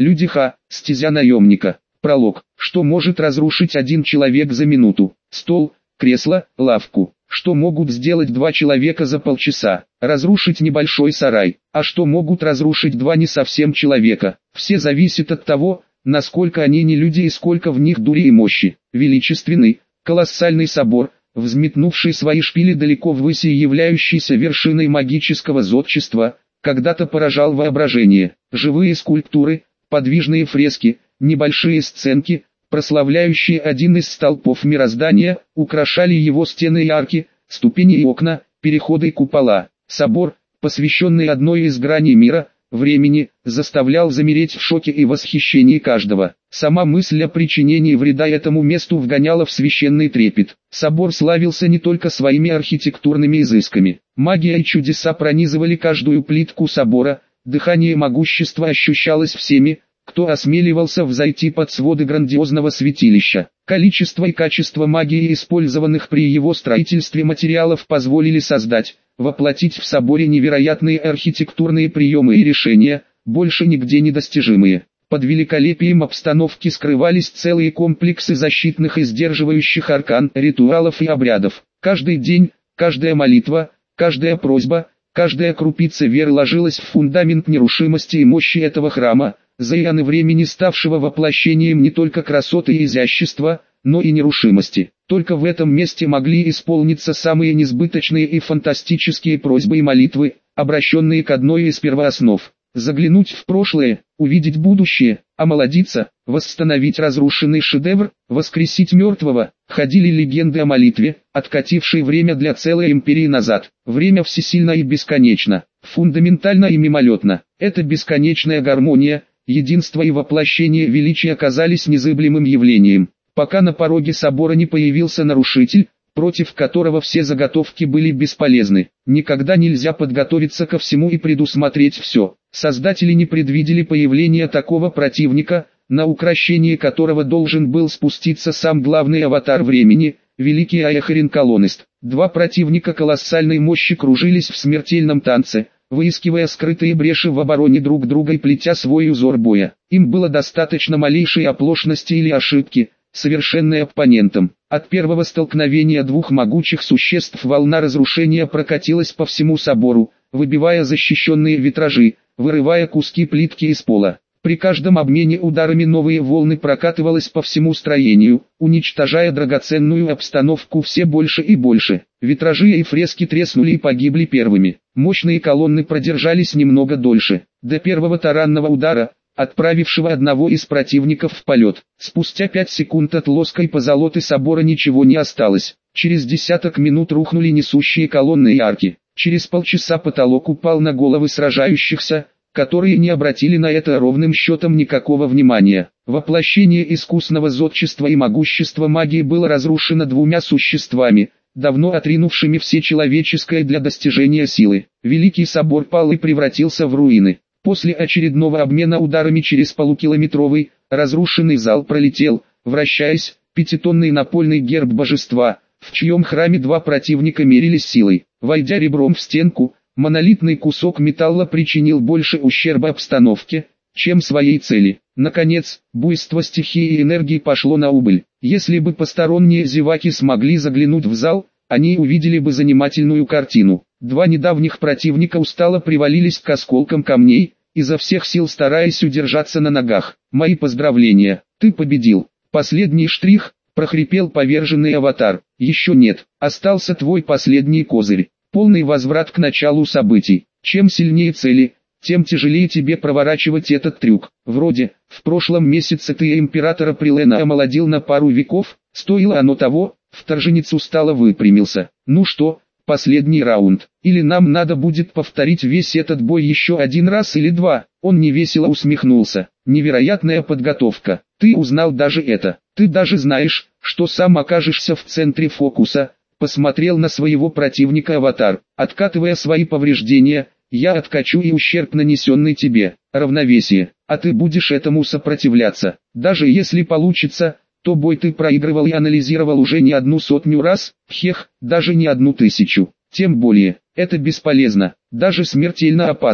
Люди стезя наемника. Пролог. Что может разрушить один человек за минуту? Стол, кресло, лавку. Что могут сделать два человека за полчаса? Разрушить небольшой сарай. А что могут разрушить два не совсем человека? Все зависит от того, насколько они не люди и сколько в них дури и мощи. Величественный, колоссальный собор, взметнувший свои шпили далеко ввысь и являющийся вершиной магического зодчества, когда-то поражал воображение. Живые скульптуры, подвижные фрески, небольшие сценки, прославляющие один из столпов мироздания, украшали его стены и арки, ступени и окна, переходы и купола. Собор, посвященный одной из граней мира, времени, заставлял замереть в шоке и восхищении каждого. Сама мысль о причинении вреда этому месту вгоняла в священный трепет. Собор славился не только своими архитектурными изысками. Магия и чудеса пронизывали каждую плитку собора, дыхание могущества ощущалось всеми, кто осмеливался взойти под своды грандиозного святилища. Количество и качество магии, использованных при его строительстве материалов, позволили создать, воплотить в соборе невероятные архитектурные приемы и решения, больше нигде недостижимые. Под великолепием обстановки скрывались целые комплексы защитных и сдерживающих аркан, ритуалов и обрядов. Каждый день, каждая молитва, каждая просьба, каждая крупица веры ложилась в фундамент нерушимости и мощи этого храма, за эоны времени ставшего воплощением не только красоты и изящества, но и нерушимости. Только в этом месте могли исполниться самые несбыточные и фантастические просьбы и молитвы, обращенные к одной из первооснов. Заглянуть в прошлое, увидеть будущее, омолодиться, восстановить разрушенный шедевр, воскресить мертвого. Ходили легенды о молитве, откатившей время для целой империи назад. Время всесильно и бесконечно, фундаментально и мимолетно. Эта бесконечная гармония, единство и воплощение величия оказались незыблемым явлением, пока на пороге собора не появился нарушитель, против которого все заготовки были бесполезны. Никогда нельзя подготовиться ко всему и предусмотреть все. Создатели не предвидели появления такого противника, на укрощение которого должен был спуститься сам главный аватар времени, великий Аэхарин Колонист. Два противника колоссальной мощи кружились в смертельном танце, выискивая скрытые бреши в обороне друг друга и плетя свой узор боя. Им было достаточно малейшей оплошности или ошибки, совершенной оппонентом. От первого столкновения двух могучих существ волна разрушения прокатилась по всему собору, выбивая защищенные витражи, вырывая куски плитки из пола. При каждом обмене ударами новые волны прокатывалось по всему строению, уничтожая драгоценную обстановку все больше и больше. Витражи и фрески треснули и погибли первыми. Мощные колонны продержались немного дольше, до первого таранного удара, отправившего одного из противников в полет. Спустя 5 секунд от лоска и позолоты собора ничего не осталось. Через десяток минут рухнули несущие колонны и арки. Через полчаса потолок упал на головы сражающихся, которые не обратили на это ровным счетом никакого внимания. Воплощение искусного зодчества и могущества магии было разрушено двумя существами, давно отринувшими все человеческое для достижения силы. Великий собор пал и превратился в руины. После очередного обмена ударами через полукилометровый, разрушенный зал пролетел, вращаясь, пятитонный напольный герб божества, в чьем храме два противника мерились силой. Войдя ребром в стенку, монолитный кусок металла причинил больше ущерба обстановке, чем своей цели. Наконец, буйство стихии и энергии пошло на убыль. Если бы посторонние зеваки смогли заглянуть в зал, они увидели бы занимательную картину. Два недавних противника устало привалились к осколкам камней, изо всех сил стараясь удержаться на ногах. «Мои поздравления, ты победил. Последний штрих», — прохрипел поверженный аватар. «Еще нет, остался твой последний козырь. Полный возврат к началу событий. Чем сильнее цели, тем тяжелее тебе проворачивать этот трюк. Вроде, в прошлом месяце ты императора Прилена омолодил на пару веков, стоило оно того». Вторженец устало выпрямился. «Ну что, последний раунд, или нам надо будет повторить весь этот бой еще один раз или два?» Он невесело усмехнулся. «Невероятная подготовка. Ты узнал даже это. Ты даже знаешь, что сам окажешься в центре фокуса». Посмотрел на своего противника аватар. «Откатывая свои повреждения, я откачу и ущерб, нанесенный тебе. Равновесие. А ты будешь этому сопротивляться. Даже если получится, то бой ты проигрывал и анализировал уже не 100 раз, даже не 1000. Тем более, это бесполезно, даже смертельно опасно.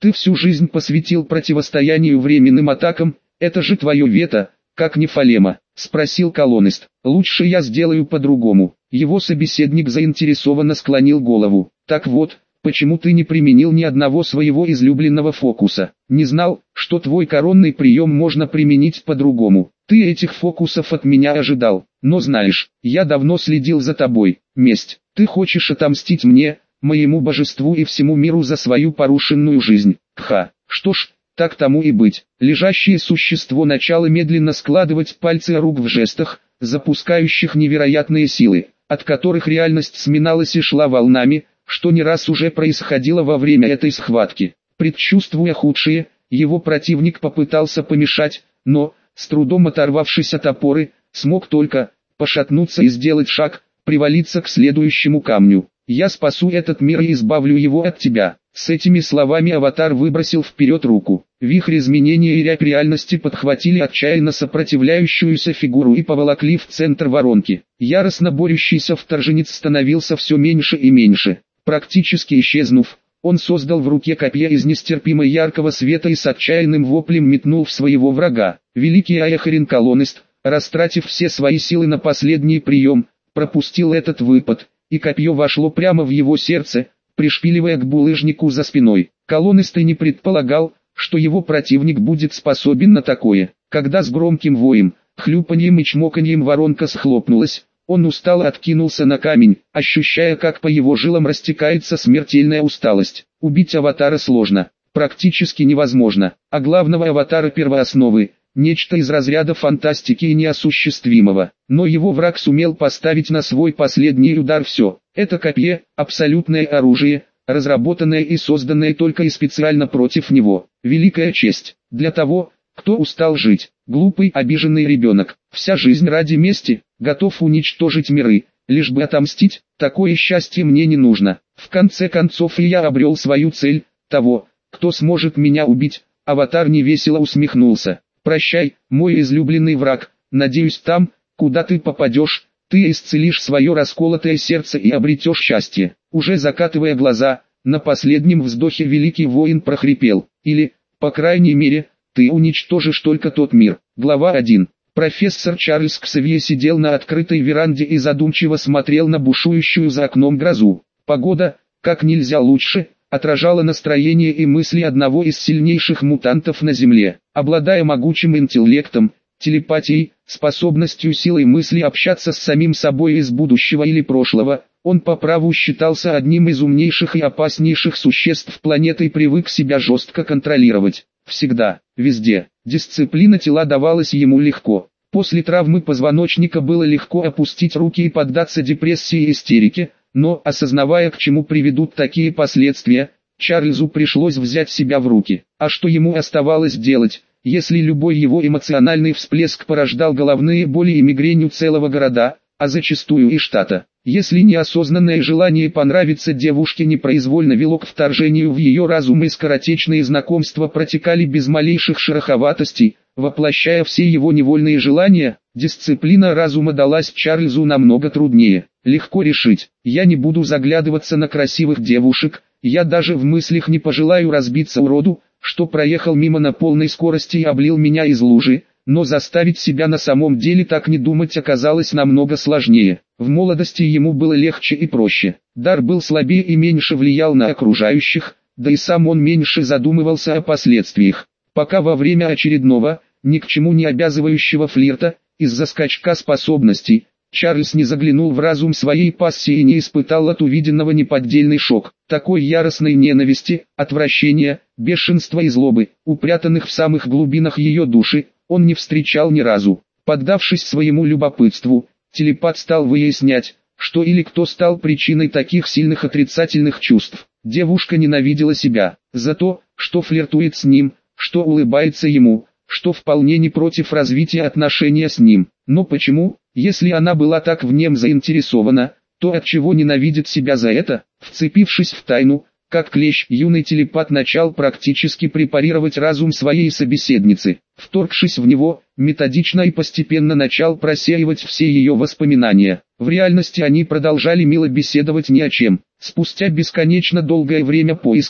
Ты всю жизнь посвятил противостоянию временным атакам, это же твое вето, как Нефалема, спросил колонист. Лучше я сделаю по-другому. Его собеседник заинтересованно склонил голову. Так вот, почему ты не применил ни одного своего излюбленного фокуса? Не знал, что твой коронный прием можно применить по-другому. Ты этих фокусов от меня ожидал, но знаешь, я давно следил за тобой. Месть. Ты хочешь отомстить мне, моему божеству и всему миру за свою порушенную жизнь. Кха. Что ж, так тому и быть. Лежащее существо начало медленно складывать пальцы рук в жестах, запускающих невероятные силы, от которых реальность сминалась и шла волнами, что не раз уже происходило во время этой схватки. Предчувствуя худшее, его противник попытался помешать, но, с трудом оторвавшись от опоры, смог только пошатнуться и сделать шаг, привалиться к следующему камню. «Я спасу этот мир и избавлю его от тебя». С этими словами аватар выбросил вперед руку. Вихрь изменения и рябь реальности подхватили отчаянно сопротивляющуюся фигуру и поволокли в центр воронки. Яростно борющийся вторженец становился все меньше и меньше. Практически исчезнув, он создал в руке копье из нестерпимо яркого света и с отчаянным воплем метнул в своего врага. Великий Аехарин-колонист, растратив все свои силы на последний прием, пропустил этот выпад, и копье вошло прямо в его сердце, пришпиливая к булыжнику за спиной. Колонист и не предполагал, что его противник будет способен на такое. Когда с громким воем, хлюпаньем и чмоканьем воронка схлопнулась, он устало откинулся на камень, ощущая, как по его жилам растекается смертельная усталость. Убить аватара сложно, практически невозможно, а главного аватара первоосновы, нечто из разряда фантастики и неосуществимого. Но его враг сумел поставить на свой последний удар все. Это копье, абсолютное оружие, разработанное и созданное только и специально против него. Великая честь для того, кто устал жить. Глупый, обиженный ребенок, вся жизнь ради мести, готов уничтожить миры, лишь бы отомстить. Такое счастье мне не нужно. В конце концов и я обрел свою цель, того, кто сможет меня убить. Аватар невесело усмехнулся. Прощай, мой излюбленный враг, надеюсь там, куда ты попадешь, ты исцелишь свое расколотое сердце и обретешь счастье. Уже закатывая глаза, на последнем вздохе великий воин прохрипел. Или, по крайней мере, ты уничтожишь только тот мир. Глава 1. Профессор Чарльз Ксавье сидел на открытой веранде и задумчиво смотрел на бушующую за окном грозу. Погода, как нельзя лучше, отражала настроение и мысли одного из сильнейших мутантов на Земле. Обладая могучим интеллектом, телепатией, способностью силой мысли общаться с самим собой из будущего или прошлого, он по праву считался одним из умнейших и опаснейших существ планеты и привык себя жестко контролировать. Всегда, везде. Дисциплина тела давалась ему легко. После травмы позвоночника было легко опустить руки и поддаться депрессии и истерике, но, осознавая, к чему приведут такие последствия, Чарльзу пришлось взять себя в руки. А что ему оставалось делать, если любой его эмоциональный всплеск порождал головные боли и мигрень у целого города, а зачастую и штата? Если неосознанное желание понравиться девушке непроизвольно вело к вторжению в ее разум и скоротечные знакомства протекали без малейших шероховатостей, воплощая все его невольные желания, дисциплина разума далась Чарльзу намного труднее. Легко решить, я не буду заглядываться на красивых девушек, я даже в мыслях не пожелаю разбиться уроду, что проехал мимо на полной скорости и облил меня из лужи, но заставить себя на самом деле так не думать оказалось намного сложнее. В молодости ему было легче и проще. Дар был слабее и меньше влиял на окружающих, да и сам он меньше задумывался о последствиях. Пока во время очередного, ни к чему не обязывающего флирта, из-за скачка способностей, Чарльз не заглянул в разум своей пассии и не испытал от увиденного неподдельный шок. Такой яростной ненависти, отвращения, бешенства и злобы, упрятанных в самых глубинах ее души, он не встречал ни разу. Поддавшись своему любопытству, телепат стал выяснять, что или кто стал причиной таких сильных отрицательных чувств. Девушка ненавидела себя за то, что флиртует с ним, что улыбается ему, что вполне не против развития отношения с ним. Но почему, если она была так в нем заинтересована, то отчего ненавидит себя за это? Вцепившись в тайну, как клещ, юный телепат начал практически препарировать разум своей собеседницы. Вторгшись в него, методично и постепенно начал просеивать все ее воспоминания. В реальности они продолжали мило беседовать ни о чем. Спустя бесконечно долгое время поисков,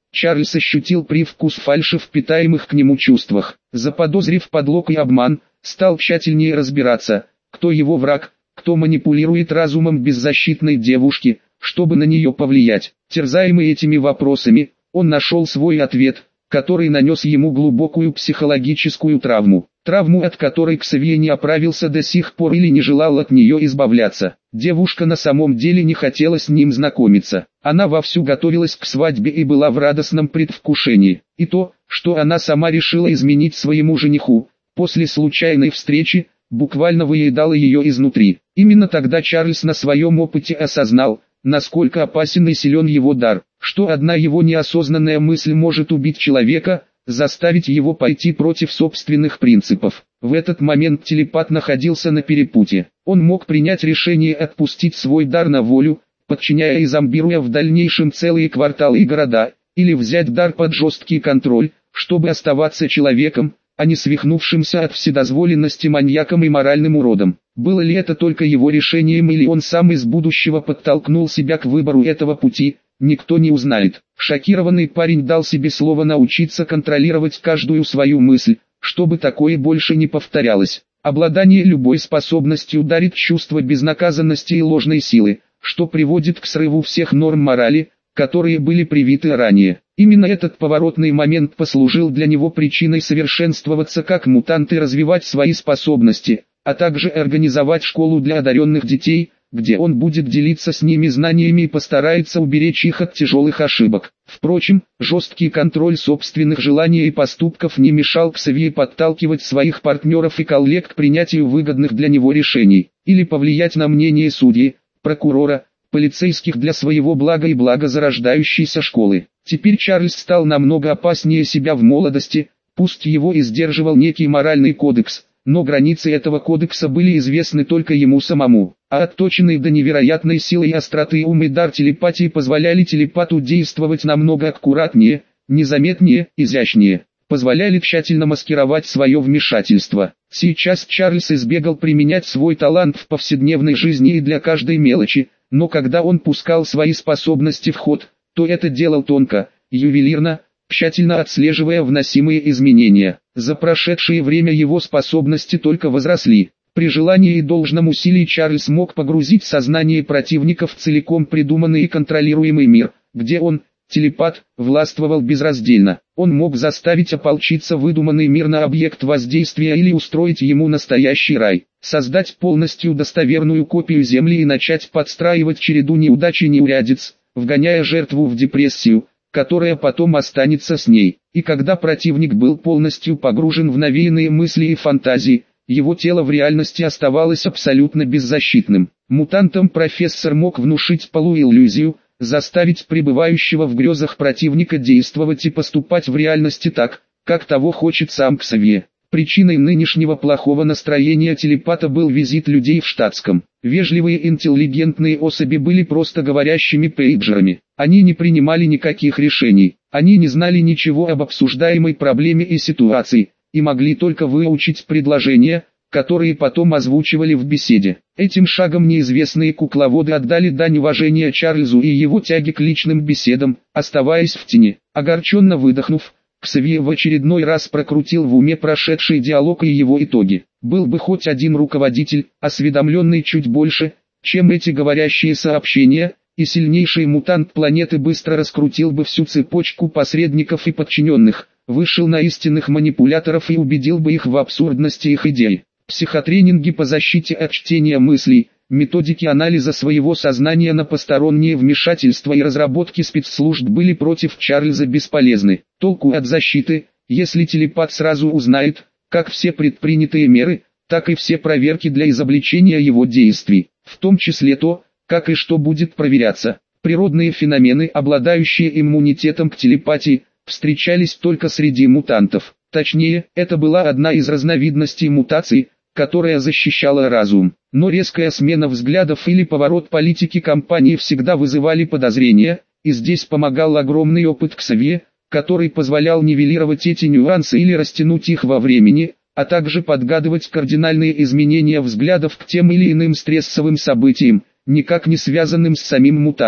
Чарльз ощутил привкус фальши в питаемых к нему чувствах. Заподозрив подлог и обман, стал тщательнее разбираться, кто его враг, кто манипулирует разумом беззащитной девушки, чтобы на нее повлиять. Терзаемый этими вопросами, он нашел свой ответ, который нанес ему глубокую психологическую травму. Травму, от которой Ксавье не оправился до сих пор или не желал от нее избавляться. Девушка на самом деле не хотела с ним знакомиться. Она вовсю готовилась к свадьбе и была в радостном предвкушении. И то, что она сама решила изменить своему жениху, после случайной встречи, буквально выедало ее изнутри. Именно тогда Чарльз на своем опыте осознал, насколько опасен и силен его дар, что одна его неосознанная мысль может убить человека, заставить его пойти против собственных принципов. В этот момент телепат находился на перепутье. Он мог принять решение отпустить свой дар на волю, подчиняя и зомбируя в дальнейшем целые кварталы и города, или взять дар под жесткий контроль, чтобы оставаться человеком, а не свихнувшимся от вседозволенности маньяком и моральным уродом. Было ли это только его решением или он сам из будущего подтолкнул себя к выбору этого пути, никто не узнает. Шокированный парень дал себе слово научиться контролировать каждую свою мысль, чтобы такое больше не повторялось. Обладание любой способностью дарит чувство безнаказанности и ложной силы, что приводит к срыву всех норм морали, которые были привиты ранее. Именно этот поворотный момент послужил для него причиной совершенствоваться как мутант и развивать свои способности, а также организовать школу для одаренных детей, где он будет делиться с ними знаниями и постарается уберечь их от тяжелых ошибок. Впрочем, жесткий контроль собственных желаний и поступков не мешал Ксавье подталкивать своих партнеров и коллег к принятию выгодных для него решений, или повлиять на мнение судьи, прокурора, полицейских для своего блага и блага зарождающейся школы. Теперь Чарльз стал намного опаснее себя в молодости, пусть его и сдерживал некий моральный кодекс, но границы этого кодекса были известны только ему самому, а отточенный до невероятной силы и остроты ум и дар телепатии позволяли телепату действовать намного аккуратнее, незаметнее, изящнее, позволяли тщательно маскировать свое вмешательство. Сейчас Чарльз избегал применять свой талант в повседневной жизни и для каждой мелочи, но когда он пускал свои способности в ход, то это делал тонко, ювелирно, тщательно отслеживая вносимые изменения. За прошедшее время его способности только возросли. При желании и должном усилии Чарльз мог погрузить сознание противника в целиком придуманный и контролируемый мир, где он, телепат, властвовал безраздельно. Он мог заставить ополчиться выдуманный мир на объект воздействия или устроить ему настоящий рай, создать полностью достоверную копию Земли и начать подстраивать череду неудач и неурядиц, вгоняя жертву в депрессию, которая потом останется с ней. И когда противник был полностью погружен в навеянные мысли и фантазии, его тело в реальности оставалось абсолютно беззащитным. Мутантом профессор мог внушить полуиллюзию, заставить пребывающего в грезах противника действовать и поступать в реальности так, как того хочет сам Ксавье. Причиной нынешнего плохого настроения телепата был визит людей в штатском. Вежливые интеллигентные особи были просто говорящими пейджерами. Они не принимали никаких решений. Они не знали ничего об обсуждаемой проблеме и ситуации, и могли только выучить предложения, которые потом озвучивали в беседе. Этим шагом неизвестные кукловоды отдали дань уважения Чарльзу и его тяге к личным беседам, оставаясь в тени. Огорченно выдохнув, Ксавье в очередной раз прокрутил в уме прошедший диалог и его итоги. Был бы хоть один руководитель, осведомленный чуть больше, чем эти говорящие сообщения, и сильнейший мутант планеты быстро раскрутил бы всю цепочку посредников и подчиненных, вышел на истинных манипуляторов и убедил бы их в абсурдности их идей. Психотренинги по защите от чтения мыслей, методики анализа своего сознания на посторонние вмешательства и разработки спецслужб были против Чарльза бесполезны. Толку от защиты, если телепат сразу узнает, как все предпринятые меры, так и все проверки для изобличения его действий, в том числе то, как и что будет проверяться. Природные феномены, обладающие иммунитетом к телепатии, встречались только среди мутантов. Точнее, это была одна из разновидностей мутаций, которая защищала разум. Но резкая смена взглядов или поворот политики компании всегда вызывали подозрения, и здесь помогал огромный опыт Ксавье, который позволял нивелировать эти нюансы или растянуть их во времени, а также подгадывать кардинальные изменения взглядов к тем или иным стрессовым событиям, никак не связанным с самим мутантом.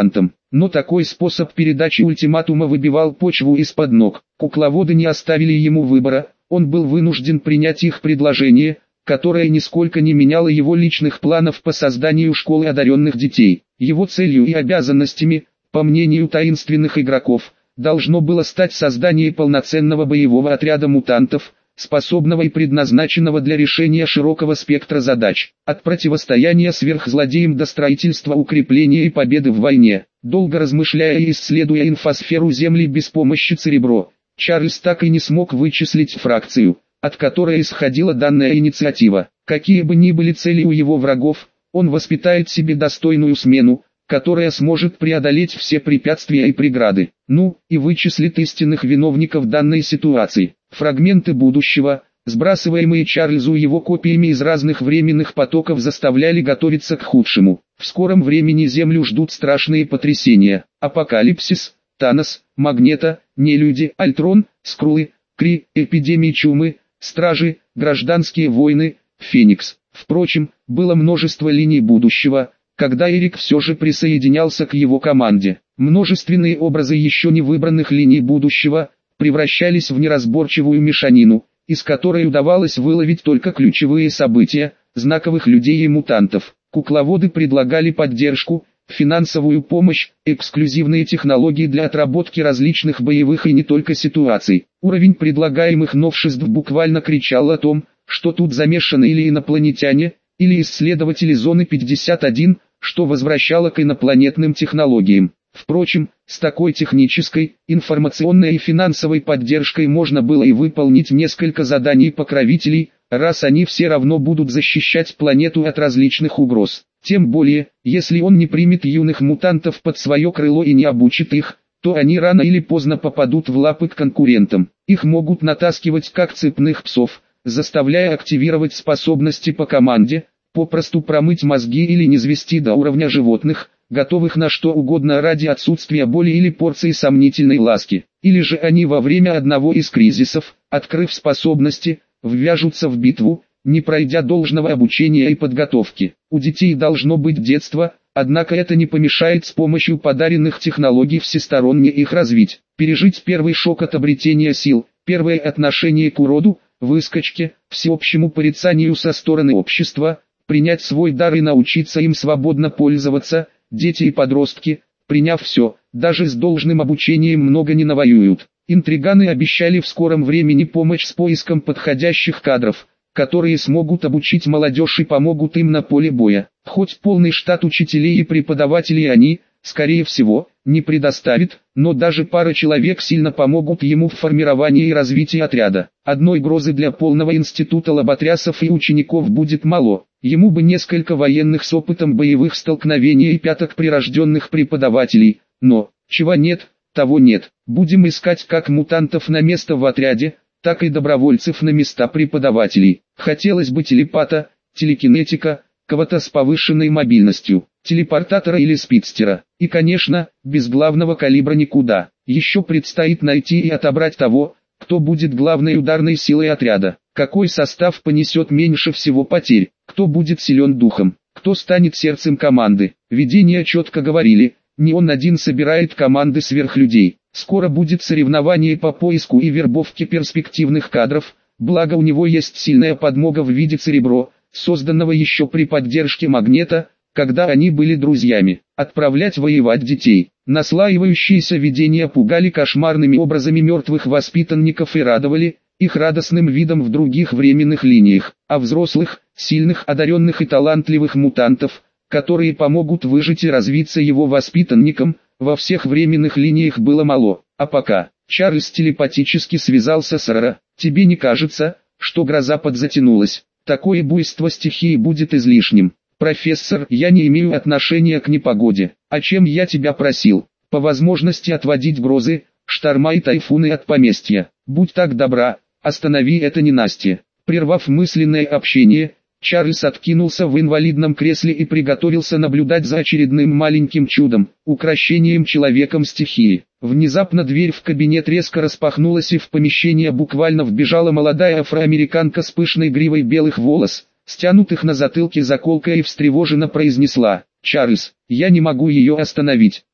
Но такой способ передачи ультиматума выбивал почву из-под ног. Кукловоды не оставили ему выбора, он был вынужден принять их предложение, которое нисколько не меняло его личных планов по созданию школы одаренных детей. Его целью и обязанностями, по мнению таинственных игроков, должно было стать создание полноценного боевого отряда мутантов, способного и предназначенного для решения широкого спектра задач, от противостояния сверхзлодеям до строительства укрепления и победы в войне. Долго размышляя и исследуя инфосферу Земли без помощи Церебро, Чарльз так и не смог вычислить фракцию, от которой исходила данная инициатива. Какие бы ни были цели у его врагов, он воспитает себе достойную смену, которая сможет преодолеть все препятствия и преграды. Ну, и вычислит истинных виновников данной ситуации. Фрагменты будущего, сбрасываемые Чарльзу его копиями из разных временных потоков, заставляли готовиться к худшему. В скором времени Землю ждут страшные потрясения. Апокалипсис, Танос, Магнето, Нелюди, Альтрон, Скрулы, Кри, эпидемии чумы, Стражи, гражданские войны, Феникс. Впрочем, было множество линий будущего, когда Эрик все же присоединялся к его команде. Множественные образы еще не выбранных линий будущего превращались в неразборчивую мешанину, из которой удавалось выловить только ключевые события, знаковых людей и мутантов. Кукловоды предлагали поддержку, финансовую помощь, эксклюзивные технологии для отработки различных боевых и не только ситуаций. Уровень предлагаемых новшеств буквально кричал о том, что тут замешаны или инопланетяне, или исследователи зоны 51, что возвращало к инопланетным технологиям. Впрочем, с такой технической, информационной и финансовой поддержкой можно было и выполнить несколько заданий покровителей, раз они все равно будут защищать планету от различных угроз. Тем более, если он не примет юных мутантов под свое крыло и не обучит их, то они рано или поздно попадут в лапы к конкурентам. Их могут натаскивать как цепных псов, заставляя активировать способности по команде, попросту промыть мозги или низвести до уровня животных, готовых на что угодно ради отсутствия боли или порции сомнительной ласки. Или же они во время одного из кризисов, открыв способности, ввяжутся в битву, не пройдя должного обучения и подготовки. У детей должно быть детство, однако это не помешает с помощью подаренных технологий всесторонне их развить. Пережить первый шок от обретения сил, первое отношение к уроду, выскочке, всеобщему порицанию со стороны общества, принять свой дар и научиться им свободно пользоваться. Дети и подростки, приняв все, даже с должным обучением много не навоюют. Интриганы обещали в скором времени помощь с поиском подходящих кадров, которые смогут обучить молодежь и помогут им на поле боя. Хоть полный штат учителей и преподавателей они, скорее всего, не предоставит, но даже пара человек сильно помогут ему в формировании и развитии отряда. Одной грозы для полного института лоботрясов и учеников будет мало. Ему бы несколько военных с опытом боевых столкновений и пяток прирожденных преподавателей, но, чего нет, того нет. Будем искать как мутантов на место в отряде, так и добровольцев на места преподавателей. Хотелось бы телепата, телекинетика, кого-то с повышенной мобильностью, телепортатора или спидстера. И конечно, без главного калибра никуда. Еще предстоит найти и отобрать того, кто будет главной ударной силой отряда. Какой состав понесет меньше всего потерь, кто будет силен духом, кто станет сердцем команды. Видения четко говорили, не он один собирает команды сверхлюдей. Скоро будет соревнование по поиску и вербовке перспективных кадров, благо у него есть сильная подмога в виде Церебро, созданного еще при поддержке Магнето, когда они были друзьями. Отправлять воевать детей. Наслаивающиеся видения пугали кошмарными образами мертвых воспитанников и радовали их радостным видом в других временных линиях, а взрослых, сильных, одаренных и талантливых мутантов, которые помогут выжить и развиться его воспитанникам, во всех временных линиях было мало. А пока Чарльз телепатически связался с Рара. «Тебе не кажется, что гроза подзатянулась? Такое буйство стихии будет излишним. Профессор, я не имею отношения к непогоде. О чем я тебя просил? По возможности отводить грозы, шторма и тайфуны от поместья. Будь так добра, останови это ненастье». Прервав мысленное общение, Чарльз откинулся в инвалидном кресле и приготовился наблюдать за очередным маленьким чудом, укрощением человеком стихии. Внезапно дверь в кабинет резко распахнулась и в помещение буквально вбежала молодая афроамериканка с пышной гривой белых волос, стянутых на затылке заколкой, и встревоженно произнесла: «Чарльз, я не могу ее остановить.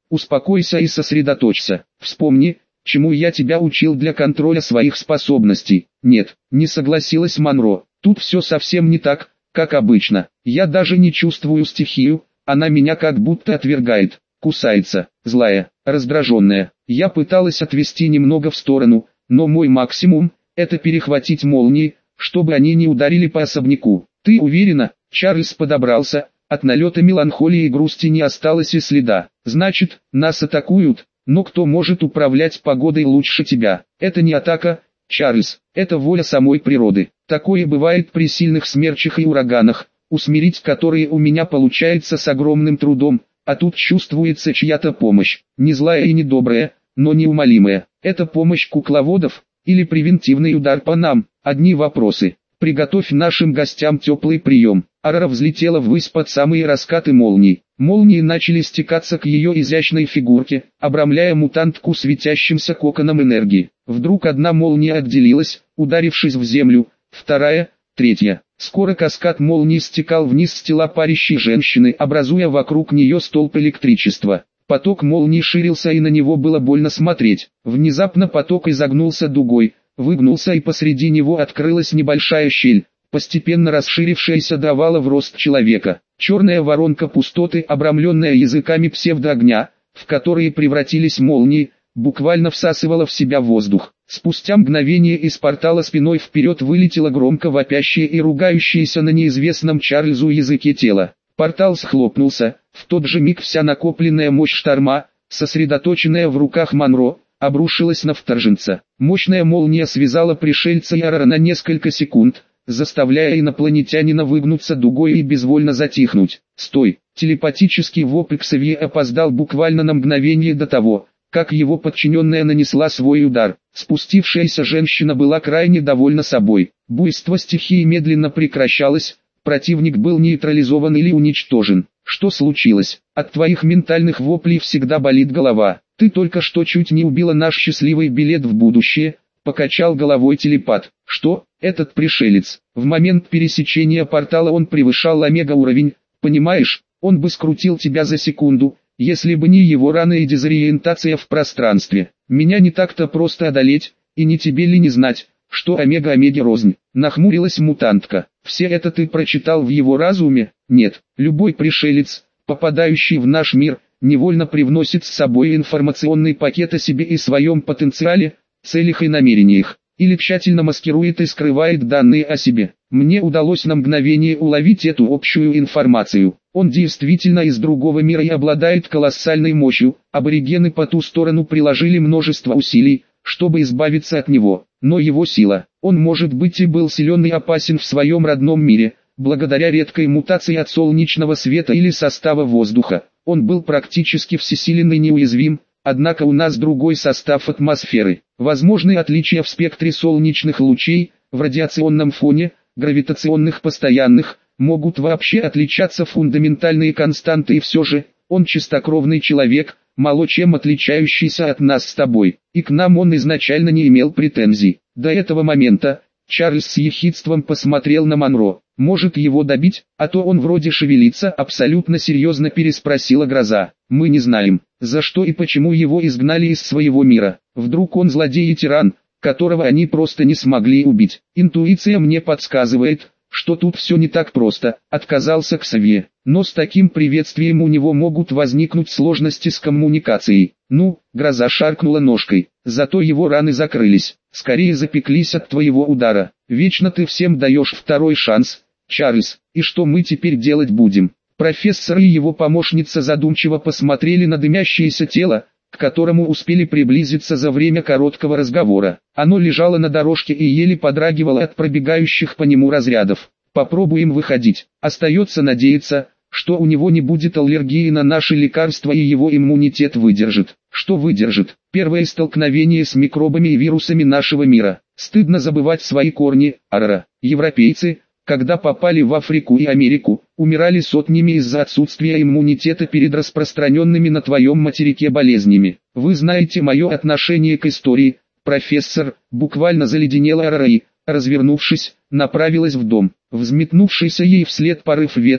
Успокойся и сосредоточься. Вспомни, чему я тебя учил для контроля своих способностей. Нет, не согласилась Монро. Тут все совсем не так, как обычно. Я даже не чувствую стихию, она меня как будто отвергает, кусается, злая, раздраженная. Я пыталась отвести немного в сторону, но мой максимум – это перехватить молнии, чтобы они не ударили по особняку. Ты уверена? Чарльз подобрался, от налета меланхолии и грусти не осталось и следа. Значит, нас атакуют, но кто может управлять погодой лучше тебя? Это не атака, Чарльз, это воля самой природы. Такое бывает при сильных смерчах и ураганах, усмирить которые у меня получается с огромным трудом, а тут чувствуется чья-то помощь, не злая и не добрая, но неумолимая. Это помощь кукловодов, или превентивный удар по нам? Одни вопросы. Приготовь нашим гостям теплый прием. Арара взлетела ввысь под самые раскаты молний. Молнии начали стекаться к ее изящной фигурке, обрамляя мутантку светящимся коконом энергии. Вдруг одна молния отделилась, ударившись в землю, вторая, третья. Скоро каскад молний стекал вниз с тела парящей женщины, образуя вокруг нее столб электричества. Поток молний ширился и на него было больно смотреть. Внезапно поток изогнулся дугой, выгнулся и посреди него открылась небольшая щель, постепенно расширившаяся до овала в рост человека. Черная воронка пустоты, обрамленная языками псевдоогня, в которые превратились молнии, буквально всасывала в себя воздух. Спустя мгновение из портала спиной вперед вылетело громко вопящее и ругающееся на неизвестном Чарльзу языке тело. Портал схлопнулся, в тот же миг вся накопленная мощь шторма, сосредоточенная в руках Монро, обрушилась на вторженца. Мощная молния связала пришельца и Арара на несколько секунд, заставляя инопланетянина выгнуться дугой и безвольно затихнуть. «Стой!» Телепатический вопль Ксавье опоздал буквально на мгновение до того, как его подчиненная нанесла свой удар. Спустившаяся женщина была крайне довольна собой. Буйство стихии медленно прекращалось, противник был нейтрализован или уничтожен. «Что случилось? От твоих ментальных воплей всегда болит голова. Ты только что чуть не убила наш счастливый билет в будущее», — покачал головой телепат. «Что? Этот пришелец. В момент пересечения портала он превышал омега-уровень, понимаешь? Он бы скрутил тебя за секунду, если бы не его рана и дезориентация в пространстве. Меня не так-то просто одолеть, и не тебе ли не знать, что омега-омеге рознь?» Нахмурилась мутантка. «Все это ты прочитал в его разуме?» «Нет, любой пришелец, попадающий в наш мир, невольно привносит с собой информационный пакет о себе и своем потенциале, целях и намерениях, или тщательно маскирует и скрывает данные о себе. Мне удалось на мгновение уловить эту общую информацию. Он действительно из другого мира и обладает колоссальной мощью. Аборигены по ту сторону приложили множество усилий, чтобы избавиться от него. Но его сила, он может быть и был силен и опасен в своем родном мире, благодаря редкой мутации от солнечного света или состава воздуха. Он был практически всесилен и неуязвим, однако у нас другой состав атмосферы. Возможны отличия в спектре солнечных лучей, в радиационном фоне, гравитационных постоянных, могут вообще отличаться фундаментальные константы, и все же, он чистокровный человек, мало чем отличающийся от нас с тобой, и к нам он изначально не имел претензий. До этого момента, Чарльз с ехидством посмотрел на Монро. «Может его добить, а то он вроде шевелится?» — абсолютно серьезно переспросила Гроза. «Мы не знаем, за что и почему его изгнали из своего мира. Вдруг он злодей и тиран, которого они просто не смогли убить. Интуиция мне подсказывает, что тут все не так просто», — отказался Ксавье. «Но с таким приветствием у него могут возникнуть сложности с коммуникацией». «Ну», — Гроза шаркнула ножкой, — «зато его раны закрылись, скорее запеклись от твоего удара. Вечно ты всем даешь второй шанс, Чарльз, и что мы теперь делать будем?» Профессор и его помощница задумчиво посмотрели на дымящееся тело, к которому успели приблизиться за время короткого разговора. Оно лежало на дорожке и еле подрагивало от пробегающих по нему разрядов. «Попробуем выходить. Остается надеяться, что у него не будет аллергии на наши лекарства и его иммунитет выдержит». «Что выдержит?» «Первое столкновение с микробами и вирусами нашего мира. Стыдно забывать свои корни, Арара. Европейцы, когда попали в Африку и Америку, умирали сотнями из-за отсутствия иммунитета перед распространенными на твоем материке болезнями. Вы знаете мое отношение к истории, профессор», буквально заледенела Арара и, развернувшись, направилась в дом. Взметнувшийся ей вслед порыв ветра,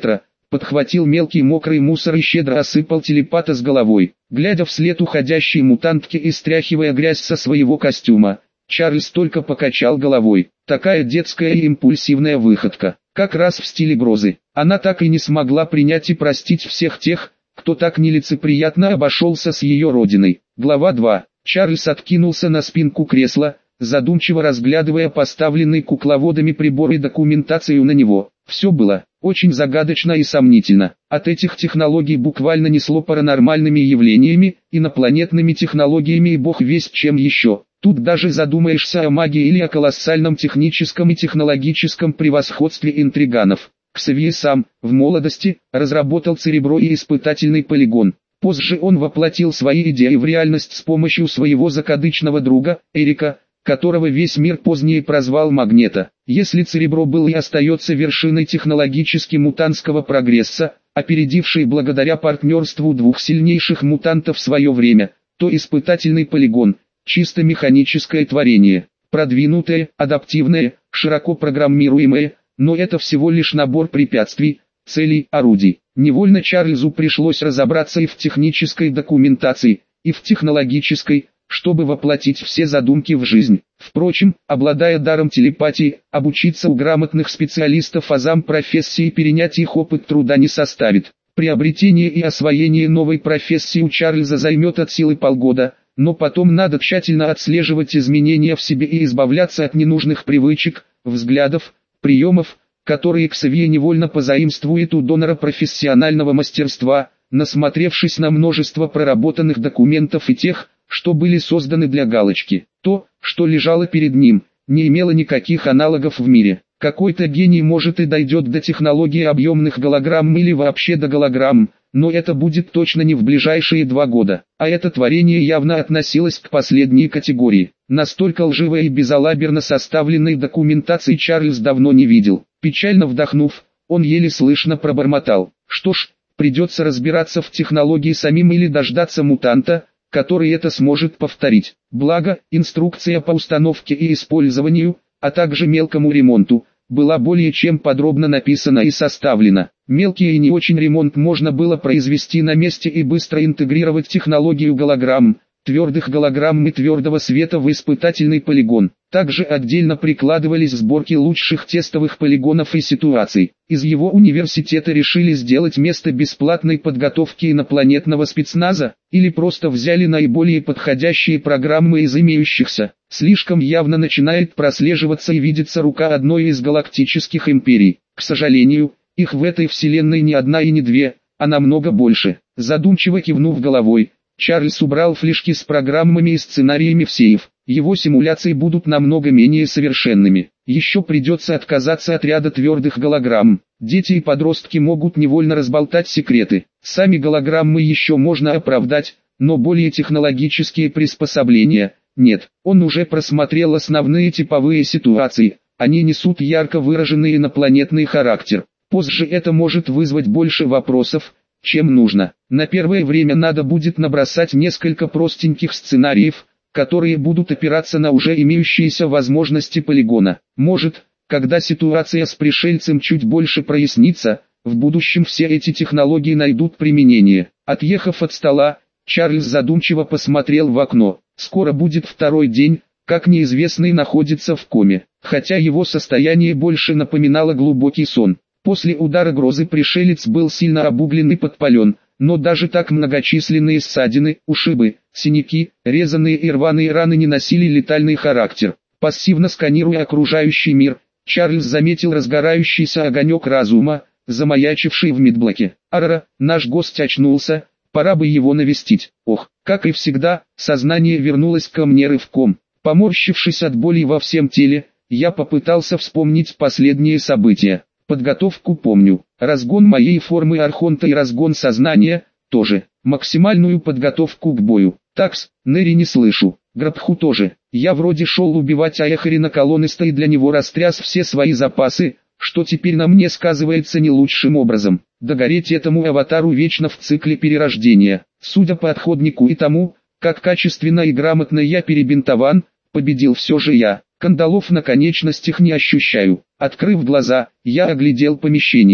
подхватил мелкий мокрый мусор и щедро осыпал телепата с головой. Глядя вслед уходящей мутантке и стряхивая грязь со своего костюма, Чарльз только покачал головой. Такая детская и импульсивная выходка, как раз в стиле Грозы. Она так и не смогла принять и простить всех тех, кто так нелицеприятно обошелся с ее родиной. Глава 2. Чарльз откинулся на спинку кресла, задумчиво разглядывая поставленный кукловодами прибор и документацию на него. Все было очень загадочно и сомнительно. От этих технологий буквально несло паранормальными явлениями, инопланетными технологиями и бог весть чем еще. Тут даже задумаешься о магии или о колоссальном техническом и технологическом превосходстве интриганов. Ксавье сам, в молодости, разработал Церебро и испытательный полигон. Позже он воплотил свои идеи в реальность с помощью своего закадычного друга, Эрика, которого весь мир позднее прозвал Магнето. Если Церебро был и остается вершиной технологически-мутантского прогресса, опередившей благодаря партнерству двух сильнейших мутантов в свое время, то испытательный полигон – чисто механическое творение, продвинутое, адаптивное, широко программируемое, но это всего лишь набор препятствий, целей, орудий. Невольно Чарльзу пришлось разобраться и в технической документации, и в технологической, чтобы воплотить все задумки в жизнь. Впрочем, обладая даром телепатии, обучиться у грамотных специалистов азам профессии и перенять их опыт труда не составит. Приобретение и освоение новой профессии у Чарльза займет от силы полгода, но потом надо тщательно отслеживать изменения в себе и избавляться от ненужных привычек, взглядов, приемов, которые Ксавье невольно позаимствует у донора профессионального мастерства, насмотревшись на множество проработанных документов и тех, что были созданы для галочки. То, что лежало перед ним, не имело никаких аналогов в мире. Какой-то гений может и дойдет до технологии объемных голограмм или вообще до голограмм, но это будет точно не в ближайшие 2 года. А это творение явно относилось к последней категории. Настолько лживой и безалаберно составленной документации Чарльз давно не видел. Печально вдохнув, он еле слышно пробормотал: что ж, придется разбираться в технологии самим или дождаться мутанта, который это сможет повторить. Благо, инструкция по установке и использованию, а также мелкому ремонту, была более чем подробно написана и составлена. Мелкий и не очень ремонт можно было произвести на месте и быстро интегрировать технологию голограмм, твердых голограмм и твердого света в испытательный полигон. Также отдельно прикладывались сборки лучших тестовых полигонов и ситуаций. Из его университета решили сделать место бесплатной подготовки инопланетного спецназа, или просто взяли наиболее подходящие программы из имеющихся. Слишком явно начинает прослеживаться и видеться рука одной из галактических империй. К сожалению, их в этой вселенной не одна и не две, а намного больше. Задумчиво кивнув головой, Чарльз убрал флешки с программами и сценариями в сейф. Его симуляции будут намного менее совершенными. Еще придется отказаться от ряда твердых голограмм. Дети и подростки могут невольно разболтать секреты. Сами голограммы еще можно оправдать, но более технологические приспособления – нет. Он уже просмотрел основные типовые ситуации. Они несут ярко выраженный инопланетный характер. Позже это может вызвать больше вопросов, чем нужно. На первое время надо будет набросать несколько простеньких сценариев, которые будут опираться на уже имеющиеся возможности полигона. Может, когда ситуация с пришельцем чуть больше прояснится, в будущем все эти технологии найдут применение. Отъехав от стола, Чарльз задумчиво посмотрел в окно. Скоро будет 2-й день, как неизвестный находится в коме, хотя его состояние больше напоминало глубокий сон. После удара грозы пришелец был сильно обуглен и подпален, но даже так многочисленные ссадины, ушибы, синяки, резаные и рваные раны не носили летальный характер. Пассивно сканируя окружающий мир, Чарльз заметил разгорающийся огонек разума, замаячивший в медблоке. «Арара, наш гость очнулся, пора бы его навестить». Ох, как и всегда, сознание вернулось ко мне рывком. Поморщившись от боли во всем теле, я попытался вспомнить последние события. Подготовку помню, разгон моей формы архонта и разгон сознания, тоже, максимальную подготовку к бою. Такс, Нери не слышу, Грабху тоже. Я вроде шел убивать Аэхарина колониста и для него растряс все свои запасы, что теперь на мне сказывается не лучшим образом. Догореть этому аватару вечно в цикле перерождения. Судя по отходнику и тому, как качественно и грамотно я перебинтован, победил все же я. Кандалов на конечностях не ощущаю. Открыв глаза, я оглядел помещение.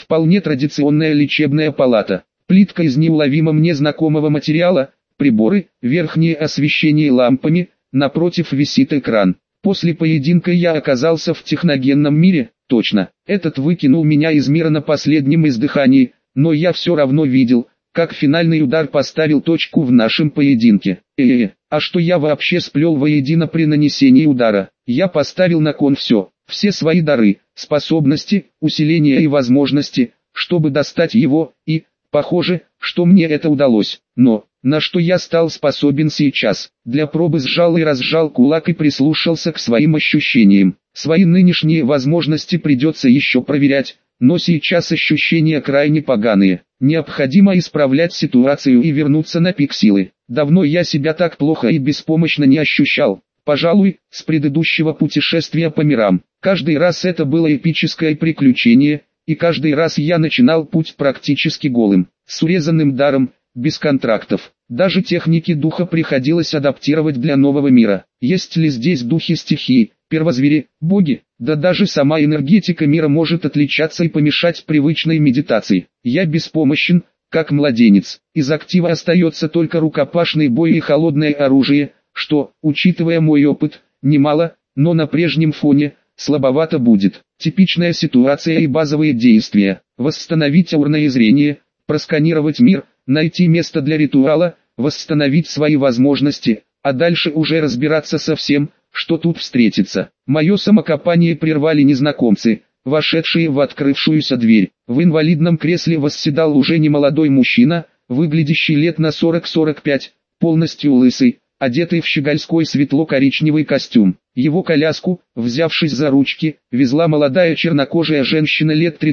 Вполне традиционная лечебная палата. Плитка из неуловимо мне знакомого материала, приборы, верхнее освещение лампами, напротив висит экран. После поединка я оказался в техногенном мире, точно. Этот выкинул меня из мира на последнем издыхании, но я все равно видел, как финальный удар поставил точку в нашем поединке. А что я вообще сплел воедино при нанесении удара? Я поставил на кон все свои дары, способности, усиления и возможности, чтобы достать его, и, похоже, что мне это удалось. Но, на что я стал способен сейчас? Для пробы сжал и разжал кулак и прислушался к своим ощущениям. Свои нынешние возможности придется еще проверять, но сейчас ощущения крайне поганые. Необходимо исправлять ситуацию и вернуться на пик силы. Давно я себя так плохо и беспомощно не ощущал. Пожалуй, с предыдущего путешествия по мирам. Каждый раз это было эпическое приключение, и каждый раз я начинал путь практически голым, с урезанным даром, без контрактов. Даже техники духа приходилось адаптировать для нового мира. Есть ли здесь духи стихии, первозвери, боги? Да даже сама энергетика мира может отличаться и помешать привычной медитации. Я беспомощен, как младенец. Из актива остается только рукопашный бой и холодное оружие, что, учитывая мой опыт, немало, но на прежнем фоне, слабовато будет. Типичная ситуация и базовые действия. Восстановить аурное зрение, просканировать мир, найти место для ритуала, восстановить свои возможности, а дальше уже разбираться со всем, что тут встретится. Мое самокопание прервали незнакомцы, вошедшие в открывшуюся дверь. В инвалидном кресле восседал уже немолодой мужчина, выглядящий лет на 40-45, полностью лысый, одетый в щегольской светло-коричневый костюм. Его коляску, взявшись за ручки, везла молодая чернокожая женщина лет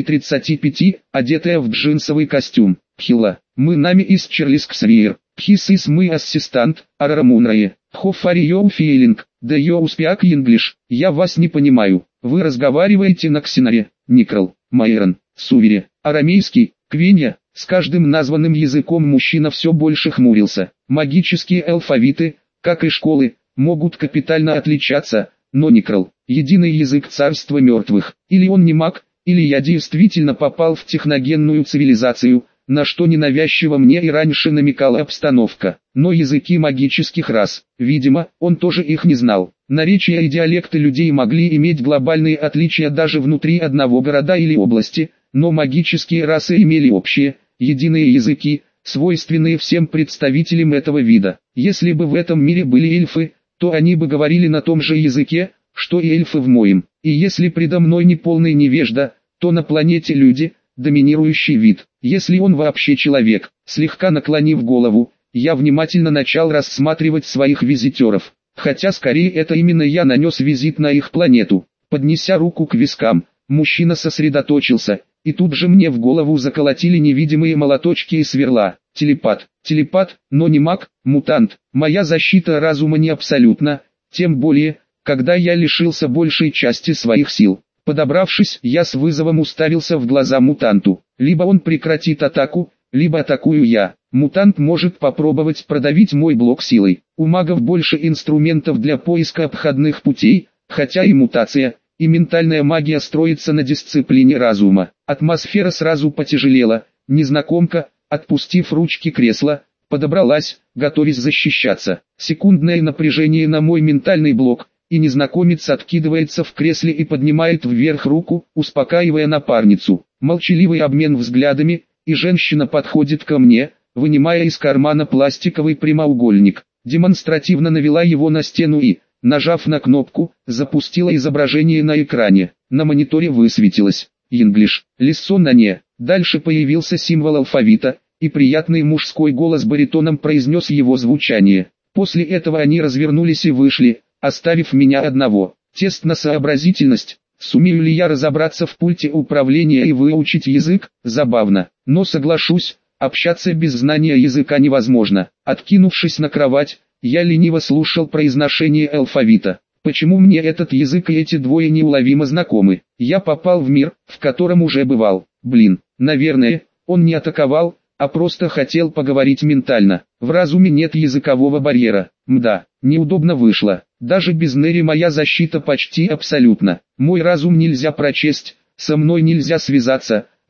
30-35, одетая в джинсовый костюм. «Пхила, мы нами из Черлисксриер, пхисис мы ассистант, арарамунрае, хофари йоу фейлинг, да йоу спиак инглиш, я вас не понимаю, вы разговариваете на ксинаре, Никрал, Майрон, Сувере, арамейский, Квинья». С каждым названным языком мужчина все больше хмурился. Магические алфавиты, как и школы, могут капитально отличаться, но Никрал — единый язык царства мертвых. Или он не маг, или я действительно попал в техногенную цивилизацию, на что ненавязчиво мне и раньше намекала обстановка. Но языки магических рас, видимо, он тоже их не знал. Наречия и диалекты людей могли иметь глобальные отличия даже внутри одного города или области, но магические расы имели общие, единые языки, свойственные всем представителям этого вида. Если бы в этом мире были эльфы, то они бы говорили на том же языке, что и эльфы в моем. И если предо мной не полный невежда, то на планете люди, доминирующий вид. Если он вообще человек. Слегка наклонив голову, я внимательно начал рассматривать своих визитеров. Хотя скорее это именно я нанес визит на их планету. Поднеся руку к вискам, мужчина сосредоточился, и тут же мне в голову заколотили невидимые молоточки и сверла. Телепат, но не маг, мутант. Моя защита разума не абсолютна, тем более, когда я лишился большей части своих сил. Подобравшись, я с вызовом уставился в глаза мутанту. Либо он прекратит атаку, либо атакую я. Мутант может попробовать продавить мой блок силой. У магов больше инструментов для поиска обходных путей, хотя и мутация, и ментальная магия строится на дисциплине разума. Атмосфера сразу потяжелела. Незнакомка, отпустив ручки кресла, подобралась, готовясь защищаться. Секундное напряжение на мой ментальный блок, и незнакомец откидывается в кресле и поднимает вверх руку, успокаивая напарницу. Молчаливый обмен взглядами, и женщина подходит ко мне, вынимая из кармана пластиковый прямоугольник. Демонстративно навела его на стену и, нажав на кнопку, запустила изображение на экране. На мониторе высветилось «English», «Лессон на не». Дальше появился символ алфавита, и приятный мужской голос баритоном произнес его звучание. После этого они развернулись и вышли, оставив меня одного. Тест на сообразительность. Сумею ли я разобраться в пульте управления и выучить язык? Забавно. Но соглашусь, общаться без знания языка невозможно. Откинувшись на кровать, я лениво слушал произношение алфавита. Почему мне этот язык и эти двое неуловимо знакомы? Я попал в мир, в котором уже бывал. Наверное, он не атаковал, а просто хотел поговорить ментально. В разуме нет языкового барьера. Мда, неудобно вышло. Даже без Нери моя защита почти абсолютна. Мой разум нельзя прочесть, со мной нельзя связаться,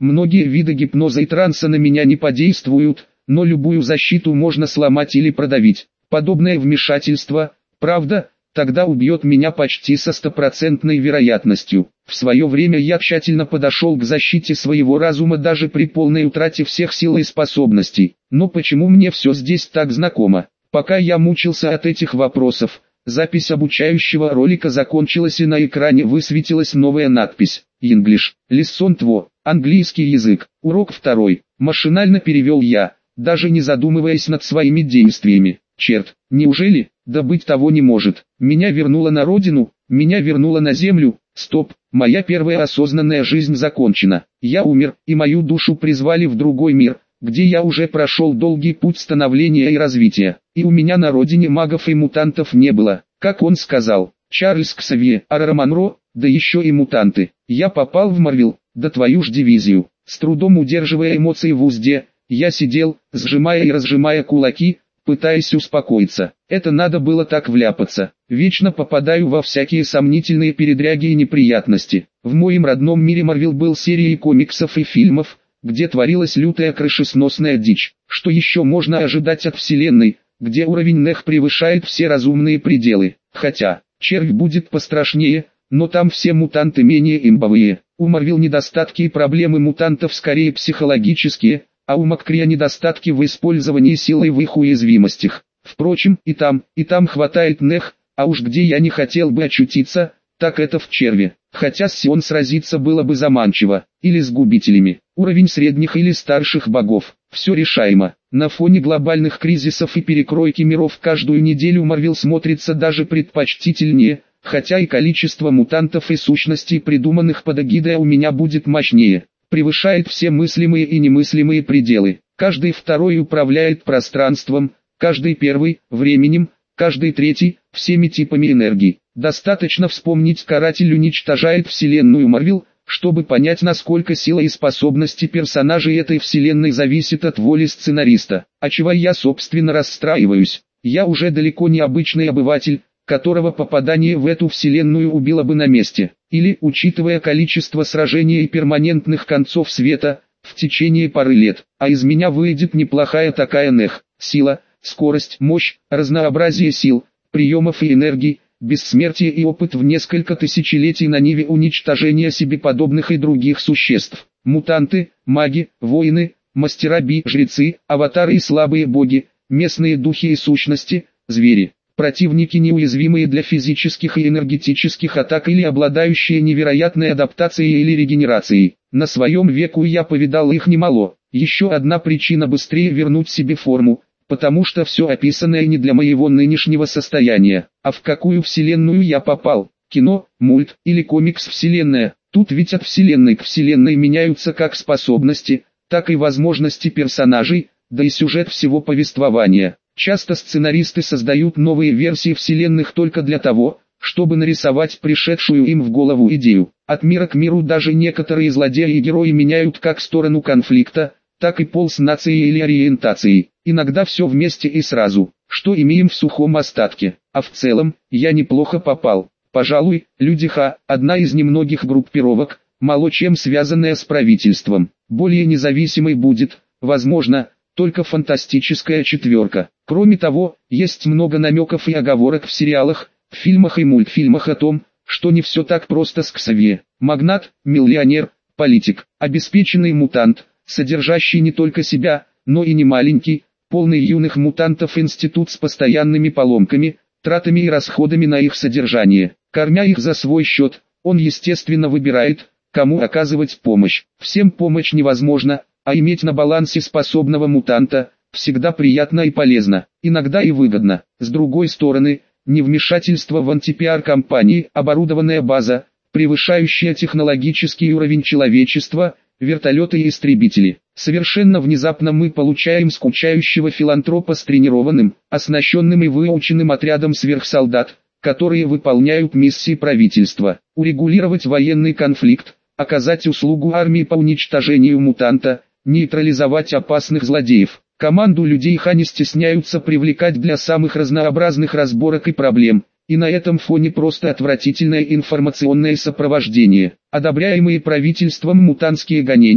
Многие виды гипноза и транса на меня не подействуют, но любую защиту можно сломать или продавить. Подобное вмешательство, правда, тогда убьет меня почти со стопроцентной вероятностью. В свое время я тщательно подошел к защите своего разума даже при полной утрате всех сил и способностей. Но почему мне все здесь так знакомо? Пока я мучился от этих вопросов, запись обучающего ролика закончилась и на экране высветилась новая надпись. English. Lesson 2. Английский язык. Урок 2. Машинально перевел я, даже не задумываясь над своими действиями. Черт, неужели? Да быть того не может. Меня вернуло на родину, меня вернуло на землю. Стоп, моя первая осознанная жизнь закончена. Я умер, и мою душу призвали в другой мир, где я уже прошел долгий путь становления и развития. И у меня на родине магов и мутантов не было. Как он сказал, Чарльз Ксавье, Арара Монро, да еще и мутанты. Я попал в Марвел, да твою ж дивизию. С трудом удерживая эмоции в узде, я сидел, сжимая и разжимая кулаки, пытаясь успокоиться. Это надо было так вляпаться. Вечно попадаю во всякие сомнительные передряги и неприятности. В моем родном мире Марвел был серией комиксов и фильмов, где творилась лютая крышесносная дичь. Что еще можно ожидать от вселенной, где уровень Нех превышает все разумные пределы? Хотя, червь будет пострашнее, но там все мутанты менее имбовые. У Марвел недостатки и проблемы мутантов скорее психологические, а у Маккрия недостатки в использовании силы в их уязвимостях. Впрочем, и там хватает Нех, а уж где я не хотел бы очутиться, так это в черве. Хотя с Сион сразиться было бы заманчиво, или с губителями. Уровень средних или старших богов. Все решаемо. На фоне глобальных кризисов и перекройки миров каждую неделю Марвел смотрится даже предпочтительнее, хотя и количество мутантов и сущностей, придуманных под эгидой, у меня будет мощнее. Превышает все мыслимые и немыслимые пределы. Каждый второй управляет пространством, каждый первый – временем, каждый третий – всеми типами энергии. Достаточно вспомнить «Каратель уничтожает вселенную Марвел», чтобы понять, насколько сила и способности персонажей этой вселенной зависят от воли сценариста. А чего я собственно расстраиваюсь? Я уже далеко не обычный обыватель, которого попадание в эту вселенную убило бы на месте. Или, учитывая количество сражений и перманентных концов света, в течение пары лет. А из меня выйдет неплохая такая Нех. Сила, скорость, мощь, разнообразие сил, приемов и энергий, бессмертие и опыт в несколько тысячелетий на ниве уничтожения себе подобных и других существ. Мутанты, маги, воины, мастера би, жрецы, аватары и слабые боги, местные духи и сущности, звери. Противники, неуязвимые для физических и энергетических атак или обладающие невероятной адаптацией или регенерацией. На своем веку я повидал их немало. Еще одна причина быстрее вернуть себе форму, потому что все описанное не для моего нынешнего состояния. А в какую вселенную я попал? Кино, мульт или комикс вселенная? Тут ведь от вселенной к вселенной меняются как способности, так и возможности персонажей, да и сюжет всего повествования. Часто сценаристы создают новые версии вселенных только для того, чтобы нарисовать пришедшую им в голову идею. От мира к миру даже некоторые злодеи и герои меняют как сторону конфликта, так и пол с нацией или ориентацией. Иногда все вместе и сразу, что имеем в сухом остатке. А в целом, я неплохо попал. Пожалуй, Люди Ха – одна из немногих группировок, мало чем связанная с правительством. Более независимой будет, возможно, только фантастическая четверка. Кроме того, есть много намеков и оговорок в сериалах, в фильмах и мультфильмах о том, что не все так просто с Ксавье. Магнат, миллионер, политик, обеспеченный мутант, содержащий не только себя, но и немаленький, полный юных мутантов институт с постоянными поломками, тратами и расходами на их содержание. Кормя их за свой счет, он естественно выбирает, кому оказывать помощь. Всем помощь невозможно, а иметь на балансе способного мутанта всегда приятно и полезно, иногда и выгодно. С другой стороны, невмешательство в антипиар компании, оборудованная база, превышающая технологический уровень человечества, вертолеты и истребители. Совершенно внезапно мы получаем скучающего филантропа с тренированным, оснащенным и выученным отрядом сверхсолдат, которые выполняют миссии правительства, урегулировать военный конфликт, оказать услугу армии по уничтожению мутанта, нейтрализовать опасных злодеев. Команду Людей Ха не стесняются привлекать для самых разнообразных разборок и проблем, и на этом фоне просто отвратительное информационное сопровождение. Одобряемые правительством мутантские гонения,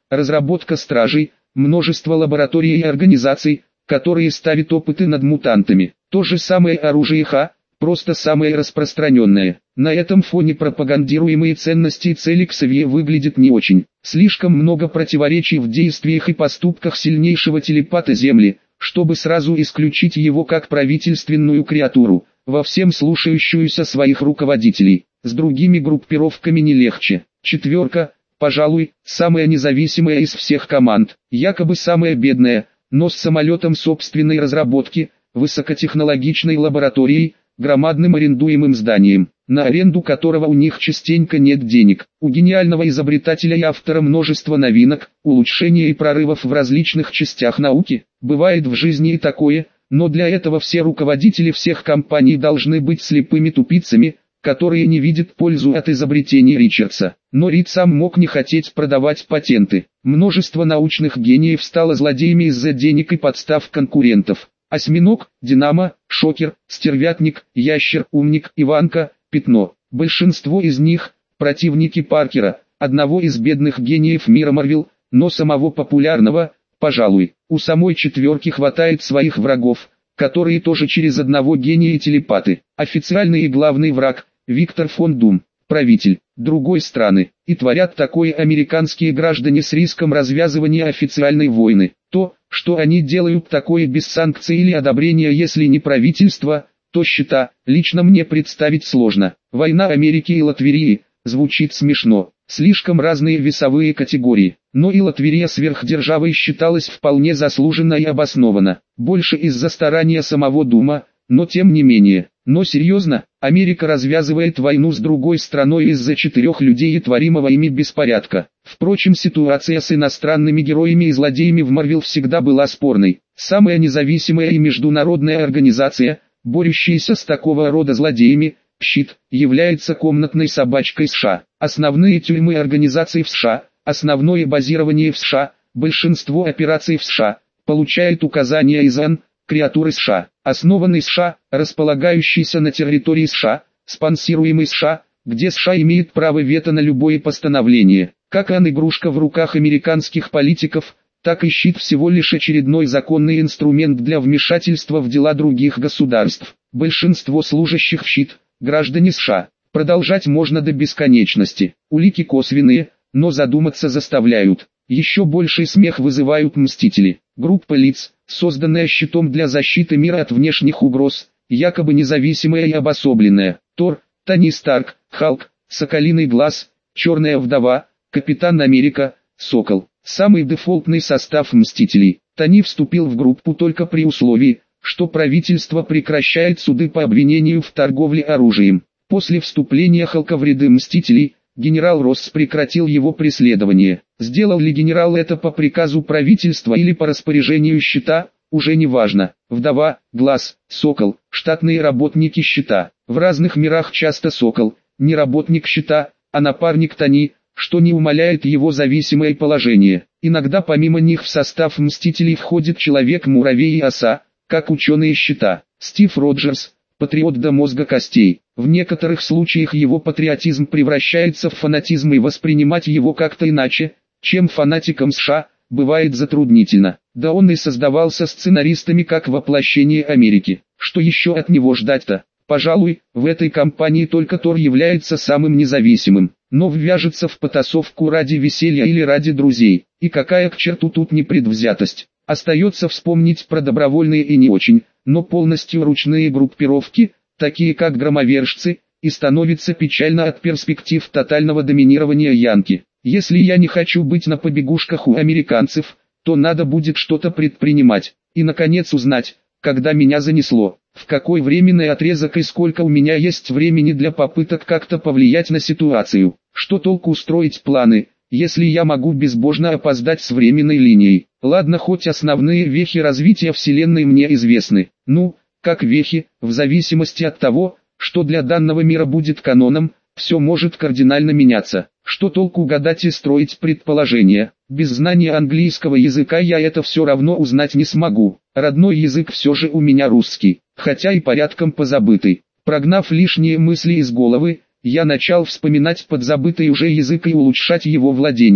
разработка стражей, множество лабораторий и организаций, которые ставят опыты над мутантами. То же самое оружие Х, просто самое распространенное. На этом фоне пропагандируемые ценности и цели Ксавье выглядят не очень. Слишком много противоречий в действиях и поступках сильнейшего телепата Земли, чтобы сразу исключить его как правительственную креатуру, во всем слушающуюся своих руководителей. С другими группировками не легче. Четверка, пожалуй, самая независимая из всех команд, якобы самая бедная, но с самолетом собственной разработки, высокотехнологичной лабораторией, громадным арендуемым зданием, на аренду которого у них частенько нет денег. У гениального изобретателя и автора множества новинок, улучшений и прорывов в различных частях науки. Бывает в жизни и такое, но для этого все руководители всех компаний должны быть слепыми тупицами, которые не видят пользу от изобретений Ричардса. Но Рид сам мог не хотеть продавать патенты. Множество научных гениев стало злодеями из-за денег и подстав конкурентов. Осьминог, Динамо, Шокер, Стервятник, Ящер, Умник, Иванка, Пятно. Большинство из них – противники Паркера, одного из бедных гениев мира Марвел, но самого популярного, пожалуй. У самой четверки хватает своих врагов, которые тоже через одного гения и телепаты. Официальный и главный враг – Виктор фон Дум, правитель другой страны, и творят такое американские граждане с риском развязывания официальной войны. То, что они делают такое без санкций или одобрения, если не правительство, то счета, лично мне представить сложно. Война Америки и Латвии, звучит смешно, слишком разные весовые категории, но и Латвия сверхдержавой считалась вполне заслуженно и обоснованно, больше из-за старания самого Дума, но тем не менее. Но серьезно, Америка развязывает войну с другой страной из-за 4 людей и творимого ими беспорядка. Впрочем, ситуация с иностранными героями и злодеями в Марвел всегда была спорной. Самая независимая и международная организация, борющаяся с такого рода злодеями, «Щит», является комнатной собачкой США. Основные тюрьмы организаций в США, основное базирование в США, большинство операций в США, получает указания из ООН, креатуры США, основанный США, располагающийся на территории США, спонсируемый США, где США имеет право вето на любое постановление. Как игрушка в руках американских политиков, так и щит всего лишь очередной законный инструмент для вмешательства в дела других государств. Большинство служащих в щит – граждане США. Продолжать можно до бесконечности. Улики косвенные, но задуматься заставляют. Еще больший смех вызывают мстители. Группа лиц, созданная щитом для защиты мира от внешних угроз, якобы независимая и обособленная. Тор, Тони Старк, Халк, Соколиный Глаз, Черная Вдова, Капитан Америка, Сокол. Самый дефолтный состав мстителей. Тони вступил в группу только при условии, что правительство прекращает суды по обвинению в торговле оружием. После вступления Халка в ряды мстителей, генерал Росс прекратил его преследование. Сделал ли генерал это по приказу правительства или по распоряжению щита, уже не важно. Вдова, Глаз, Сокол, штатные работники щита. В разных мирах часто Сокол, не работник щита, а напарник Тони, что не умаляет его зависимое положение. Иногда помимо них в состав мстителей входит Человек-муравей и Оса, как ученые щита. Стив Роджерс, патриот до мозга костей. В некоторых случаях его патриотизм превращается в фанатизм, и воспринимать его как-то иначе, чем фанатикам США, бывает затруднительно. Да он и создавался сценаристами как воплощение Америки. Что еще от него ждать-то? Пожалуй, в этой компании только Тор является самым независимым, но ввяжется в потасовку ради веселья или ради друзей. И какая к черту тут непредвзятость? Остается вспомнить про добровольные и не очень, но полностью ручные группировки, такие как громовержцы, и становится печально от перспектив тотального доминирования Янки. Если я не хочу быть на побегушках у американцев, то надо будет что-то предпринимать, и наконец узнать, когда меня занесло, в какой временный отрезок и сколько у меня есть времени для попыток как-то повлиять на ситуацию. Что толку строить планы, если я могу безбожно опоздать с временной линией? Ладно, хоть основные вехи развития Вселенной мне известны. Ну, как вехи, в зависимости от того, что для данного мира будет каноном, все может кардинально меняться. Что толку гадать и строить предположения? Без знания английского языка я это все равно узнать не смогу. Родной язык все же у меня русский, хотя и порядком позабытый. Прогнав лишние мысли из головы, я начал вспоминать подзабытый уже язык и улучшать его владение.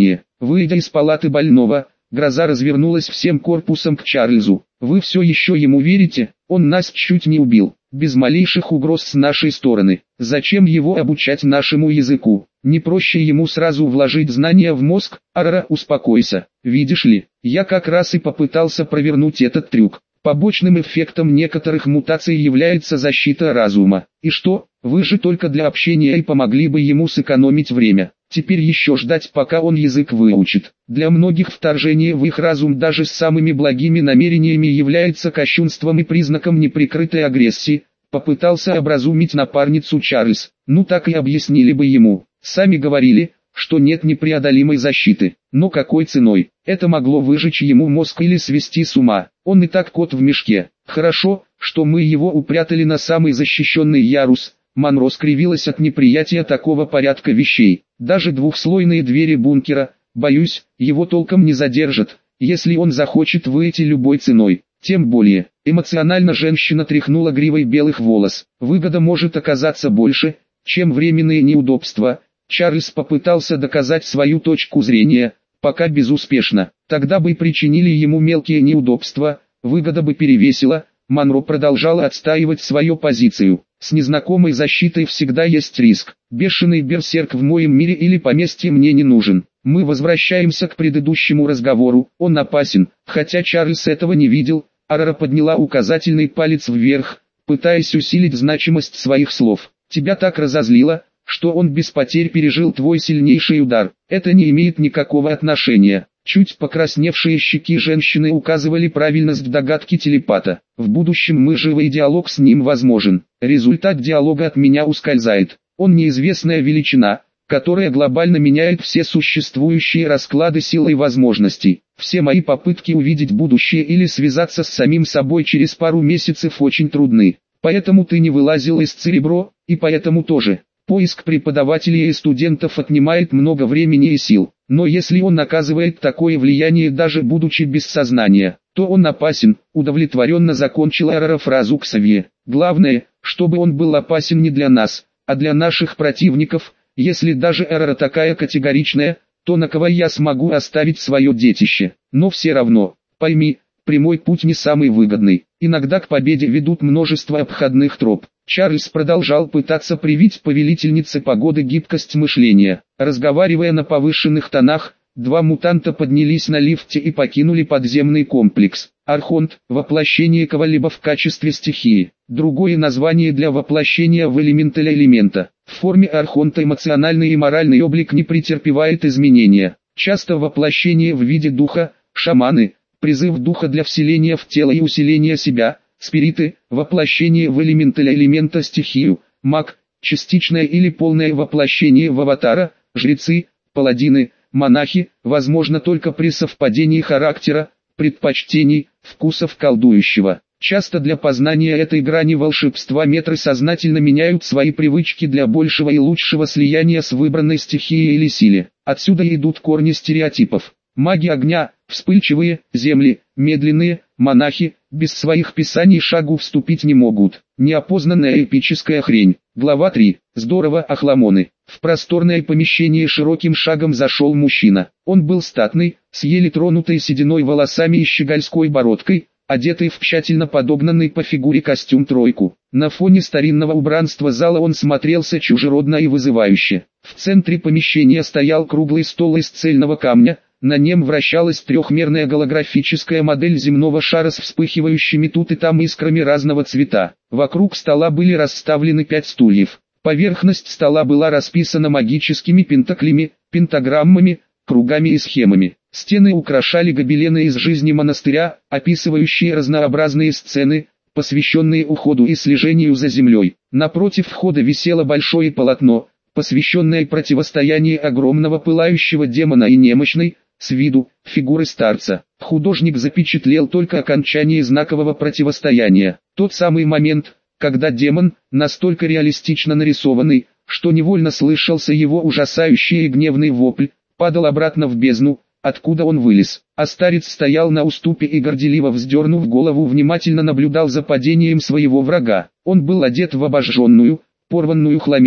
Выйдя из палаты больного, Гроза развернулась всем корпусом к Чарльзу. «Вы все еще ему верите? Он нас чуть не убил, без малейших угроз с нашей стороны. Зачем его обучать нашему языку? Не проще ему сразу вложить знания в мозг?» «Арара, успокойся. Видишь ли, я как раз и попытался провернуть этот трюк. Побочным эффектом некоторых мутаций является защита разума. И что, вы же только для общения и помогли бы ему сэкономить время. Теперь еще ждать, пока он язык выучит. Для многих вторжение в их разум даже с самыми благими намерениями является кощунством и признаком неприкрытой агрессии», попытался образумить напарницу Чарльз. «Ну так и объяснили бы ему. Сами говорили, что нет непреодолимой защиты. Но какой ценой? Это могло выжечь ему мозг или свести с ума. Он и так кот в мешке. Хорошо, что мы его упрятали на самый защищенный ярус». Монро скривилась от неприятия такого порядка вещей. «Даже двухслойные двери бункера, боюсь, его толком не задержат, если он захочет выйти любой ценой. Тем более, эмоционально женщина тряхнула гривой белых волос. Выгода может оказаться больше, чем временные неудобства». Чарльз попытался доказать свою точку зрения, пока безуспешно. «Тогда бы причинили ему мелкие неудобства, выгода бы перевесила». Монро продолжала отстаивать свою позицию. «С незнакомой защитой всегда есть риск. Бешеный берсерк в моем мире или поместье мне не нужен. Мы возвращаемся к предыдущему разговору. Он опасен, хотя Чарльз этого не видел». Арара подняла указательный палец вверх, пытаясь усилить значимость своих слов. «Тебя так разозлило, что он без потерь пережил твой сильнейший удар. Это не имеет никакого отношения». Чуть покрасневшие щеки женщины указывали правильность догадки телепата. «В будущем мы живы и диалог с ним возможен. Результат диалога от меня ускользает. Он неизвестная величина, которая глобально меняет все существующие расклады сил и возможностей. Все мои попытки увидеть будущее или связаться с самим собой через пару месяцев очень трудны. Поэтому ты не вылазил из Церебро, и поэтому тоже. Поиск преподавателей и студентов отнимает много времени и сил. Но если он оказывает такое влияние даже будучи без сознания, то он опасен», удовлетворенно закончила Арара фразу Ксавье. «Главное, чтобы он был опасен не для нас, а для наших противников. Если даже Арара такая категоричная, то на кого я смогу оставить свое детище? Но все равно, пойми, прямой путь не самый выгодный. Иногда к победе ведут множество обходных троп». Чарльз продолжал пытаться привить повелительнице погоды гибкость мышления. Разговаривая на повышенных тонах, два мутанта поднялись на лифте и покинули подземный комплекс. Архонт – воплощение кого-либо в качестве стихии. Другое название для воплощения в элемента. В форме архонта эмоциональный и моральный облик не претерпевает изменения. Часто воплощение в виде духа, шаманы, призыв духа для вселения в тело и усиления себя, спириты, воплощение в элемента стихию, маг, частичное или полное воплощение в аватара, жрецы, паладины, монахи, возможно только при совпадении характера, предпочтений, вкусов колдующего. Часто для познания этой грани волшебства метры сознательно меняют свои привычки для большего и лучшего слияния с выбранной стихией или силе. Отсюда идут корни стереотипов. Маги огня, вспыльчивые, земли, медленные, монахи, без своих писаний шагу вступить не могут. Неопознанная эпическая хрень. Глава 3. Здорово, охламоны. В просторное помещение широким шагом зашел мужчина. Он был статный, с еле тронутой сединой волосами и щегольской бородкой, одетый в тщательно подогнанный по фигуре костюм-тройку. На фоне старинного убранства зала он смотрелся чужеродно и вызывающе. В центре помещения стоял круглый стол из цельного камня. На нем вращалась трехмерная голографическая модель земного шара с вспыхивающими тут и там искрами разного цвета. Вокруг стола были расставлены 5 стульев. Поверхность стола была расписана магическими пентаклями, пентаграммами, кругами и схемами. Стены украшали гобелены из жизни монастыря, описывающие разнообразные сцены, посвященные уходу и слежению за землей. Напротив входа висело большое полотно, посвященное противостоянию огромного пылающего демона и немощной, с виду, фигуры старца. Художник запечатлел только окончание знакового противостояния. Тот самый момент, когда демон, настолько реалистично нарисованный, что невольно слышался его ужасающий и гневный вопль, падал обратно в бездну, откуда он вылез. А старец стоял на уступе и горделиво вздернув голову внимательно наблюдал за падением своего врага. Он был одет в обожженную, порванную хламиду,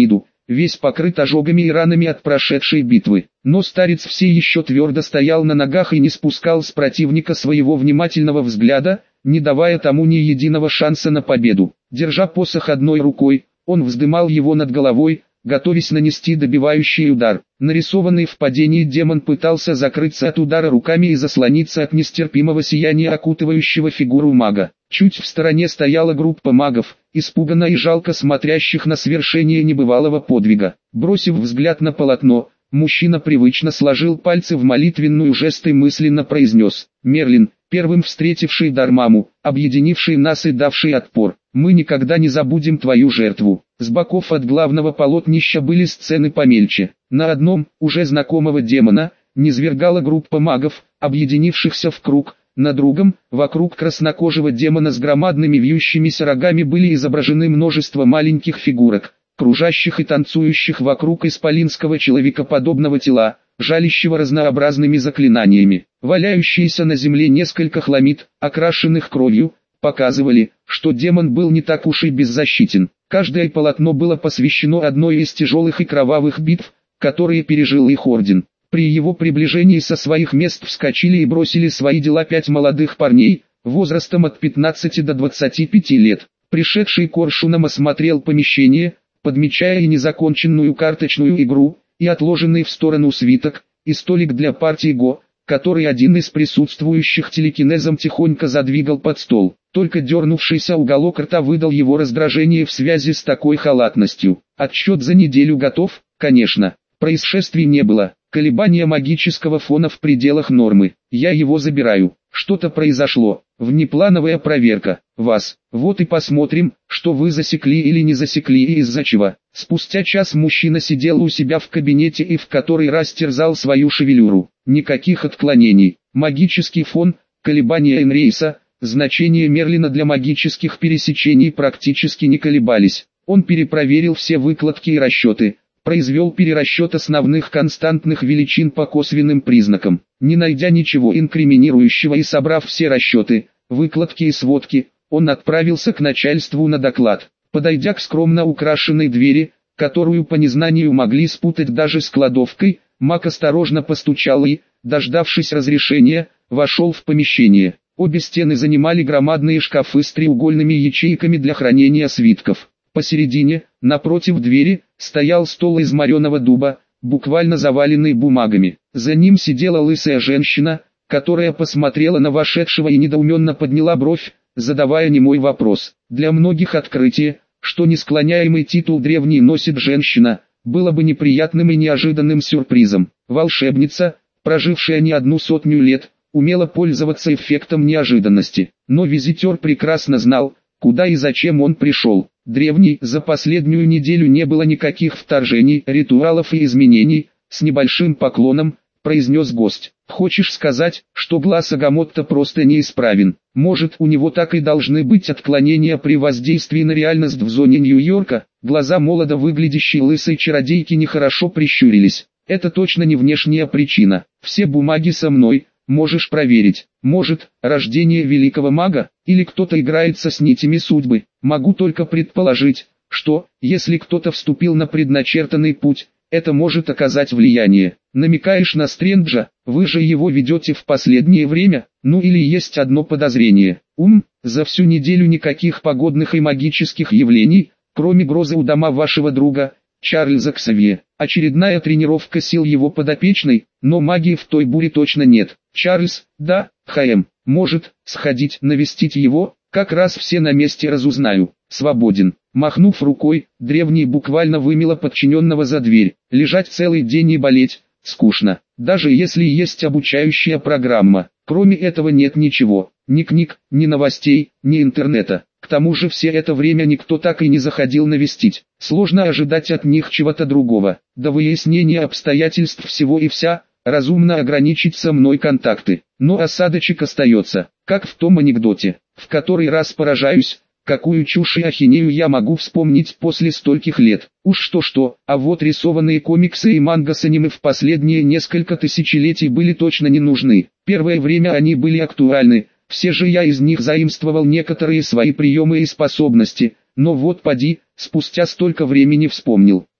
весь покрыт ожогами и ранами от прошедшей битвы. Но старец все еще твердо стоял на ногах и не спускал с противника своего внимательного взгляда, не давая тому ни единого шанса на победу. Держа посох одной рукой, он вздымал его над головой, готовясь нанести добивающий удар. Нарисованный в падении демон пытался закрыться от удара руками и заслониться от нестерпимого сияния, окутывающего фигуру мага. Чуть в стороне стояла группа магов, испуганно и жалко смотрящих на свершение небывалого подвига. Бросив взгляд на полотно, мужчина привычно сложил пальцы в молитвенную жест и мысленно произнес: «Мерлин, первым встретивший Дармаму, объединивший нас и давший отпор, мы никогда не забудем твою жертву». С боков от главного полотнища были сцены помельче. На одном, уже знакомого демона, низвергала группа магов, объединившихся в круг. На другом, вокруг краснокожего демона с громадными вьющимися рогами были изображены множество маленьких фигурок, кружащих и танцующих вокруг исполинского человекоподобного тела, жалящего разнообразными заклинаниями. Валяющиеся на земле несколько хламид, окрашенных кровью, показывали, что демон был не так уж и беззащитен. Каждое полотно было посвящено одной из тяжелых и кровавых битв, которые пережил их орден. При его приближении со своих мест вскочили и бросили свои дела 5 молодых парней, возрастом от 15 до 25 лет. Пришедший Коршуном осмотрел помещение, подмечая и незаконченную карточную игру, и отложенный в сторону свиток, и столик для партии Го, который один из присутствующих телекинезом тихонько задвигал под стол. Только дернувшийся уголок рта выдал его раздражение в связи с такой халатностью. Отсчет за неделю готов, конечно. Происшествий не было. Колебания магического фона в пределах нормы. Я его забираю. Что-то произошло. Внеплановая проверка. Вас. Вот и посмотрим, что вы засекли или не засекли и из-за чего. Спустя час мужчина сидел у себя в кабинете и в который раз терзал свою шевелюру. Никаких отклонений. Магический фон, колебания Энрейса, значения Мерлина для магических пересечений практически не колебались. Он перепроверил все выкладки и расчеты. Произвел перерасчет основных константных величин по косвенным признакам. Не найдя ничего инкриминирующего и собрав все расчеты, выкладки и сводки, он отправился к начальству на доклад. Подойдя к скромно украшенной двери, которую по незнанию могли спутать даже с кладовкой, маг осторожно постучал и, дождавшись разрешения, вошел в помещение. Обе стены занимали громадные шкафы с треугольными ячейками для хранения свитков. Посередине, напротив двери, стоял стол из мореного дуба, буквально заваленный бумагами. За ним сидела лысая женщина, которая посмотрела на вошедшего и недоуменно подняла бровь, задавая немой вопрос. Для многих открытие, что несклоняемый титул древний носит женщина, было бы неприятным и неожиданным сюрпризом. Волшебница, прожившая не 100 лет, умела пользоваться эффектом неожиданности. Но визитер прекрасно знал, куда и зачем он пришел. Древний, за последнюю неделю не было никаких вторжений, ритуалов и изменений. С небольшим поклоном произнес гость. Хочешь сказать, что глаз Агамотто просто неисправен? Может, у него так и должны быть отклонения при воздействии на реальность в зоне Нью-Йорка? Глаза молодо выглядящей лысой чародейки нехорошо прищурились. Это точно не внешняя причина. Все бумаги со мной. Можешь проверить. Может, рождение великого мага, или кто-то играется с нитями судьбы. Могу только предположить, что, если кто-то вступил на предначертанный путь, это может оказать влияние. Намекаешь на Стрэнджа, вы же его ведете в последнее время, ну или есть одно подозрение. За всю неделю никаких погодных и магических явлений, кроме грозы у дома вашего друга, Чарльза Ксавье. Очередная тренировка сил его подопечной, но магии в той буре точно нет. Чарльз, да, может, сходить навестить его, как раз все на месте разузнаю. Свободен. Махнув рукой, древний буквально вымело подчиненного за дверь. Лежать целый день и болеть, скучно. Даже если есть обучающая программа. Кроме этого нет ничего. Ни книг, ни новостей, ни интернета. К тому же все это время никто так и не заходил навестить. Сложно ожидать от них чего-то другого. До выяснения обстоятельств всего и вся, разумно ограничить со мной контакты. Но осадочек остается, как в том анекдоте, в который раз поражаюсь, какую чушь и ахинею я могу вспомнить после стольких лет. Уж что-что, а вот рисованные комиксы и манга с аниме в последние несколько тысячелетий были точно не нужны. Первое время они были актуальны, все же я из них заимствовал некоторые свои приемы и способности, но вот поди, спустя столько времени вспомнил.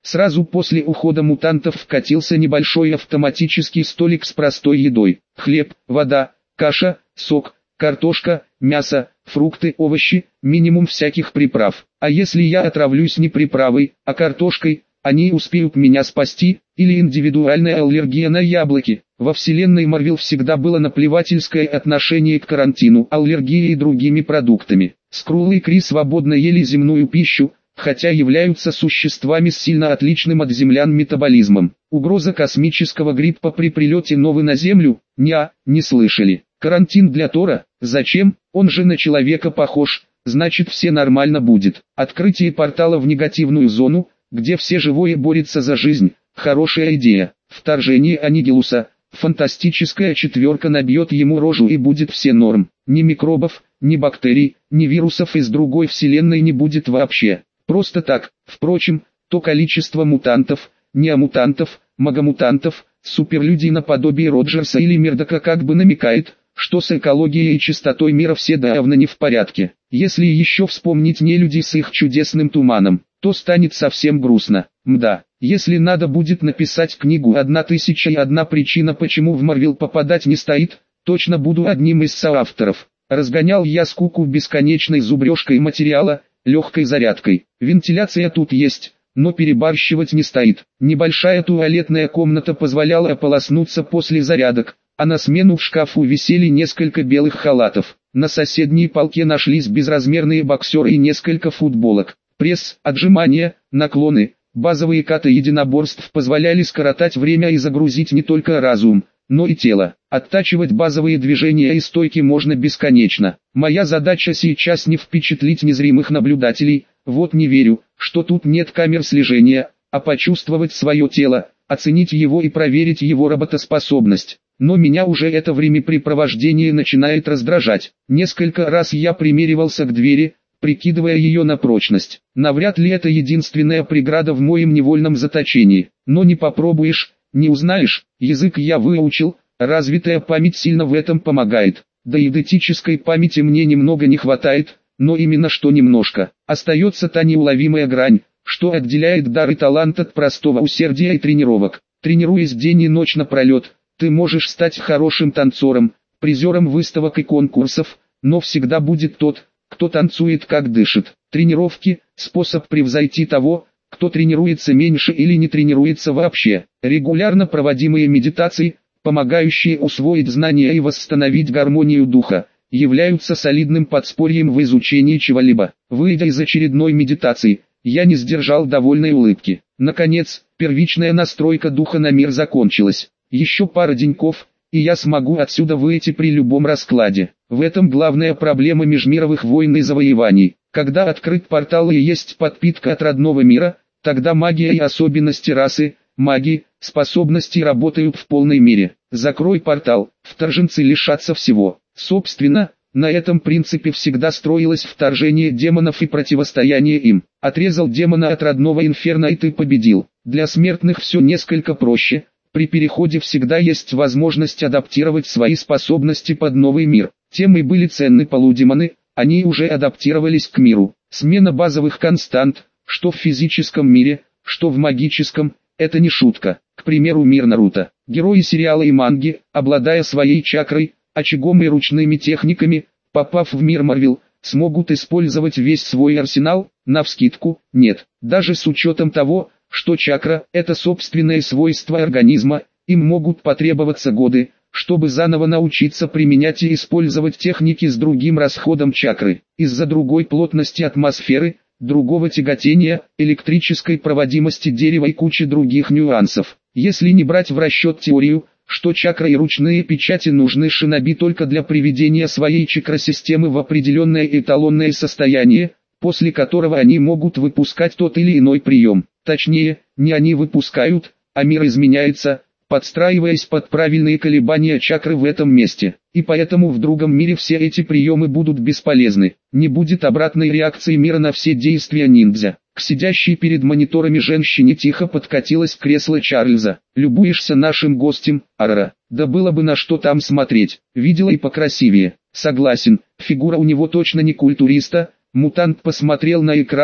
Сразу после ухода мутантов вкатился небольшой автоматический столик с простой едой. Хлеб, вода, каша, сок, картошка, мясо, фрукты, овощи, минимум всяких приправ. А если я отравлюсь не приправой, а картошкой, они успеют меня спасти, или индивидуальная аллергия на яблоки. Во вселенной Марвел всегда было наплевательское отношение к карантину, аллергии и другими продуктами. Скрул и Крис свободно ели земную пищу, хотя являются существами с сильно отличным от землян метаболизмом. Угроза космического гриппа при прилете новой на Землю? Не слышали. Карантин для Тора? Зачем? Он же на человека похож, значит все нормально будет. Открытие портала в негативную зону, где все живое борется за жизнь, хорошая идея. Вторжение Аннигилуса, фантастическая четверка набьет ему рожу и будет все норм. Ни микробов, ни бактерий, ни вирусов из другой вселенной не будет вообще. Просто так. Впрочем, то количество мутантов, неомутантов, магомутантов, суперлюдей наподобие Роджерса или Мердока как бы намекает, что с экологией и чистотой мира все явно не в порядке. Если еще вспомнить нелюдей с их чудесным туманом, то станет совсем грустно. Мда, если надо будет написать книгу «1001 причина, почему в Марвел попадать не стоит», точно буду одним из соавторов. Разгонял я скуку бесконечной зубрежкой материала, легкой зарядкой. Вентиляция тут есть, но перебарщивать не стоит. Небольшая туалетная комната позволяла ополоснуться после зарядок, а на смену в шкафу висели несколько белых халатов. На соседней полке нашлись безразмерные боксеры и несколько футболок. Пресс, отжимания, наклоны, базовые каты единоборств позволяли скоротать время и загрузить не только разум, но и тело. Оттачивать базовые движения и стойки можно бесконечно. Моя задача сейчас не впечатлить незримых наблюдателей, вот не верю, что тут нет камер слежения, а почувствовать свое тело, оценить его и проверить его работоспособность. Но меня уже это времяпрепровождение начинает раздражать. Несколько раз я примеривался к двери, прикидывая ее на прочность. Навряд ли это единственная преграда в моем невольном заточении. Но не попробуешь, не узнаешь. Язык я выучил, развитая память сильно в этом помогает. Да и идентической памяти мне немного не хватает, но именно что немножко. Остается та неуловимая грань, что отделяет дар и талант от простого усердия и тренировок. Тренируясь день и ночь напролет, ты можешь стать хорошим танцором, призером выставок и конкурсов, но всегда будет тот, кто танцует как дышит. Тренировки – способ превзойти того, кто тренируется меньше или не тренируется вообще. Регулярно проводимые медитации, помогающие усвоить знания и восстановить гармонию духа, являются солидным подспорьем в изучении чего-либо. Выйдя из очередной медитации, я не сдержал довольной улыбки. Наконец, первичная настройка духа на мир закончилась. Еще пара деньков, и я смогу отсюда выйти при любом раскладе. В этом главная проблема межмировых войн и завоеваний. Когда открыт портал и есть подпитка от родного мира, тогда магия и особенности расы, магии, способности работают в полной мере. Закрой портал, вторженцы лишатся всего. Собственно, на этом принципе всегда строилось вторжение демонов и противостояние им. Отрезал демона от родного инферно и ты победил. Для смертных все несколько проще. При переходе всегда есть возможность адаптировать свои способности под новый мир. Тем и были ценны полудемоны, они уже адаптировались к миру. Смена базовых констант, что в физическом мире, что в магическом, это не шутка. К примеру, мир Наруто. Герои сериала и манги, обладая своей чакрой, очагом и ручными техниками, попав в мир Марвел, смогут использовать весь свой арсенал, навскидку, нет. Даже с учетом того, что чакра – это собственное свойство организма, им могут потребоваться годы, чтобы заново научиться применять и использовать техники с другим расходом чакры. Из-за другой плотности атмосферы, другого тяготения, электрической проводимости дерева и кучи других нюансов. Если не брать в расчет теорию, что чакра и ручные печати нужны шиноби только для приведения своей чакросистемы в определенное эталонное состояние, после которого они могут выпускать тот или иной прием. Точнее, не они выпускают, а мир изменяется, подстраиваясь под правильные колебания чакры в этом месте. И поэтому в другом мире все эти приемы будут бесполезны. Не будет обратной реакции мира на все действия ниндзя. К сидящей перед мониторами женщине тихо подкатилось кресло Чарльза. «Любуешься нашим гостем, Ара? Да было бы на что там смотреть. Видела и покрасивее». «Согласен, фигура у него точно не культуриста». Мутант посмотрел на экран,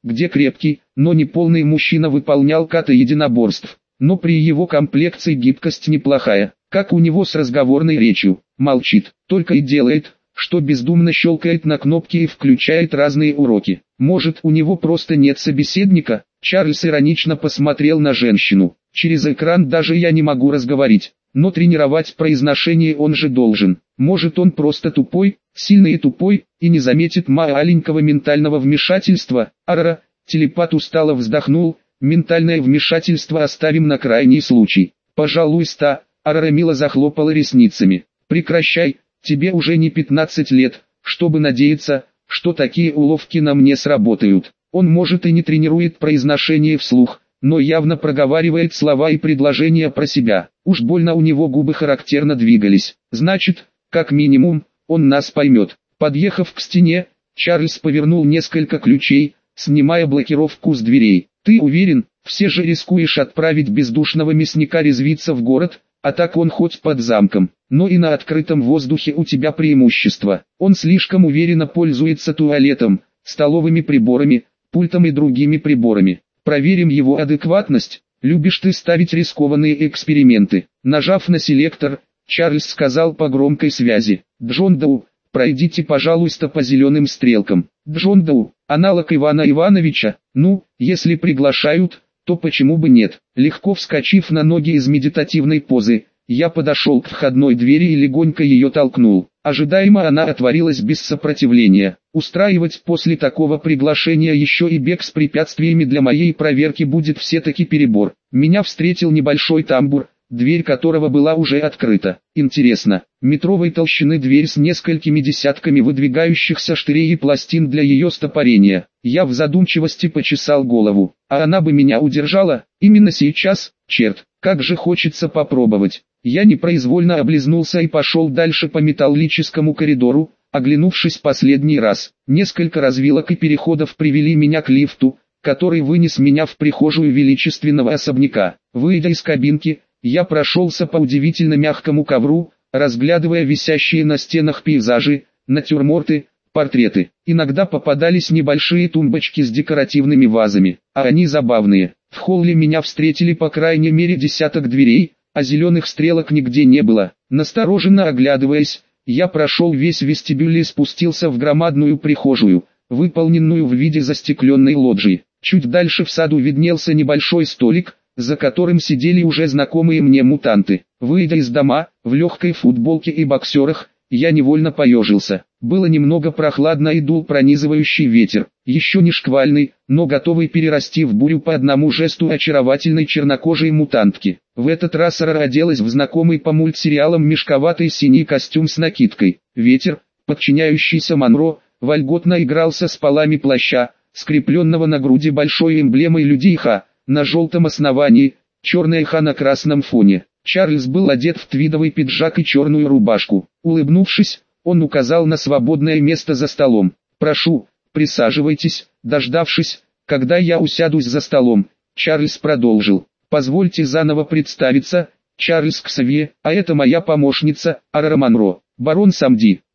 где крепкий, но не полный мужчина выполнял ката единоборств. Но при его комплекции гибкость неплохая, как у него с разговорной речью, молчит, только и делает, что бездумно щелкает на кнопки и включает разные уроки. Может, у него просто нет собеседника? Чарльз иронично посмотрел на женщину. Через экран даже я не могу разговорить, но тренировать произношение он же должен. Может, он просто тупой, сильный и тупой, и не заметит маленького ментального вмешательства? Арара, телепат устало вздохнул. Ментальное вмешательство оставим на крайний случай. Пожалуйста, Арара мило захлопала ресницами. Прекращай, тебе уже не 15 лет, чтобы надеяться, что такие уловки на мне сработают. Он может и не тренирует произношение вслух, но явно проговаривает слова и предложения про себя. Уж больно у него губы характерно двигались. Значит, как минимум, он нас поймет. Подъехав к стене, Чарльз повернул несколько ключей, снимая блокировку с дверей. Ты уверен, все же рискуешь отправить бездушного мясника резвиться в город, а так он хоть под замком, но и на открытом воздухе у тебя преимущество. Он слишком уверенно пользуется туалетом, столовыми приборами, пультом и другими приборами. Проверим его адекватность. Любишь ты ставить рискованные эксперименты. Нажав на селектор, Чарльз сказал по громкой связи: Джон Доу, пройдите, пожалуйста, по зеленым стрелкам. Джон Доу, аналог Ивана Ивановича. Ну, если приглашают, то почему бы нет? Легко вскочив на ноги из медитативной позы, я подошел к входной двери и легонько ее толкнул. Ожидаемо она отворилась без сопротивления. Устраивать после такого приглашения еще и бег с препятствиями для моей проверки будет все-таки перебор. Меня встретил небольшой тамбур, дверь которого была уже открыта. Интересно, метровой толщины дверь с несколькими десятками выдвигающихся штырей и пластин для ее стопорения. Я в задумчивости почесал голову. А она бы меня удержала? Именно сейчас? Черт, как же хочется попробовать. Я непроизвольно облизнулся и пошел дальше по металлическому коридору, оглянувшись последний раз. Несколько развилок и переходов привели меня к лифту, который вынес меня в прихожую величественного особняка. Выйдя из кабинки, я прошелся по удивительно мягкому ковру, разглядывая висящие на стенах пейзажи, натюрморты, портреты. Иногда попадались небольшие тумбочки с декоративными вазами, а они забавные. В холле меня встретили по крайней мере десяток дверей, а зеленых стрелок нигде не было. Настороженно оглядываясь, я прошел весь вестибюль и спустился в громадную прихожую, выполненную в виде застекленной лоджии. Чуть дальше в саду виднелся небольшой столик, за которым сидели уже знакомые мне мутанты. Выйдя из дома, в легкой футболке и боксерах, я невольно поежился. Было немного прохладно и дул пронизывающий ветер, еще не шквальный, но готовый перерасти в бурю по одному жесту очаровательной чернокожей мутантки. В этот раз Арара оделась в знакомый по мультсериалам мешковатый синий костюм с накидкой. Ветер, подчиняющийся Монро, вольготно игрался с полами плаща, скрепленного на груди большой эмблемой людей Ха, на желтом основании, черная Ха на красном фоне. Чарльз был одет в твидовый пиджак и черную рубашку. Улыбнувшись, он указал на свободное место за столом. «Прошу, присаживайтесь». Дождавшись, когда я усядусь за столом, Чарльз продолжил: «Позвольте заново представиться, Чарльз Ксавье, а это моя помощница, Арара Монро, барон Самди».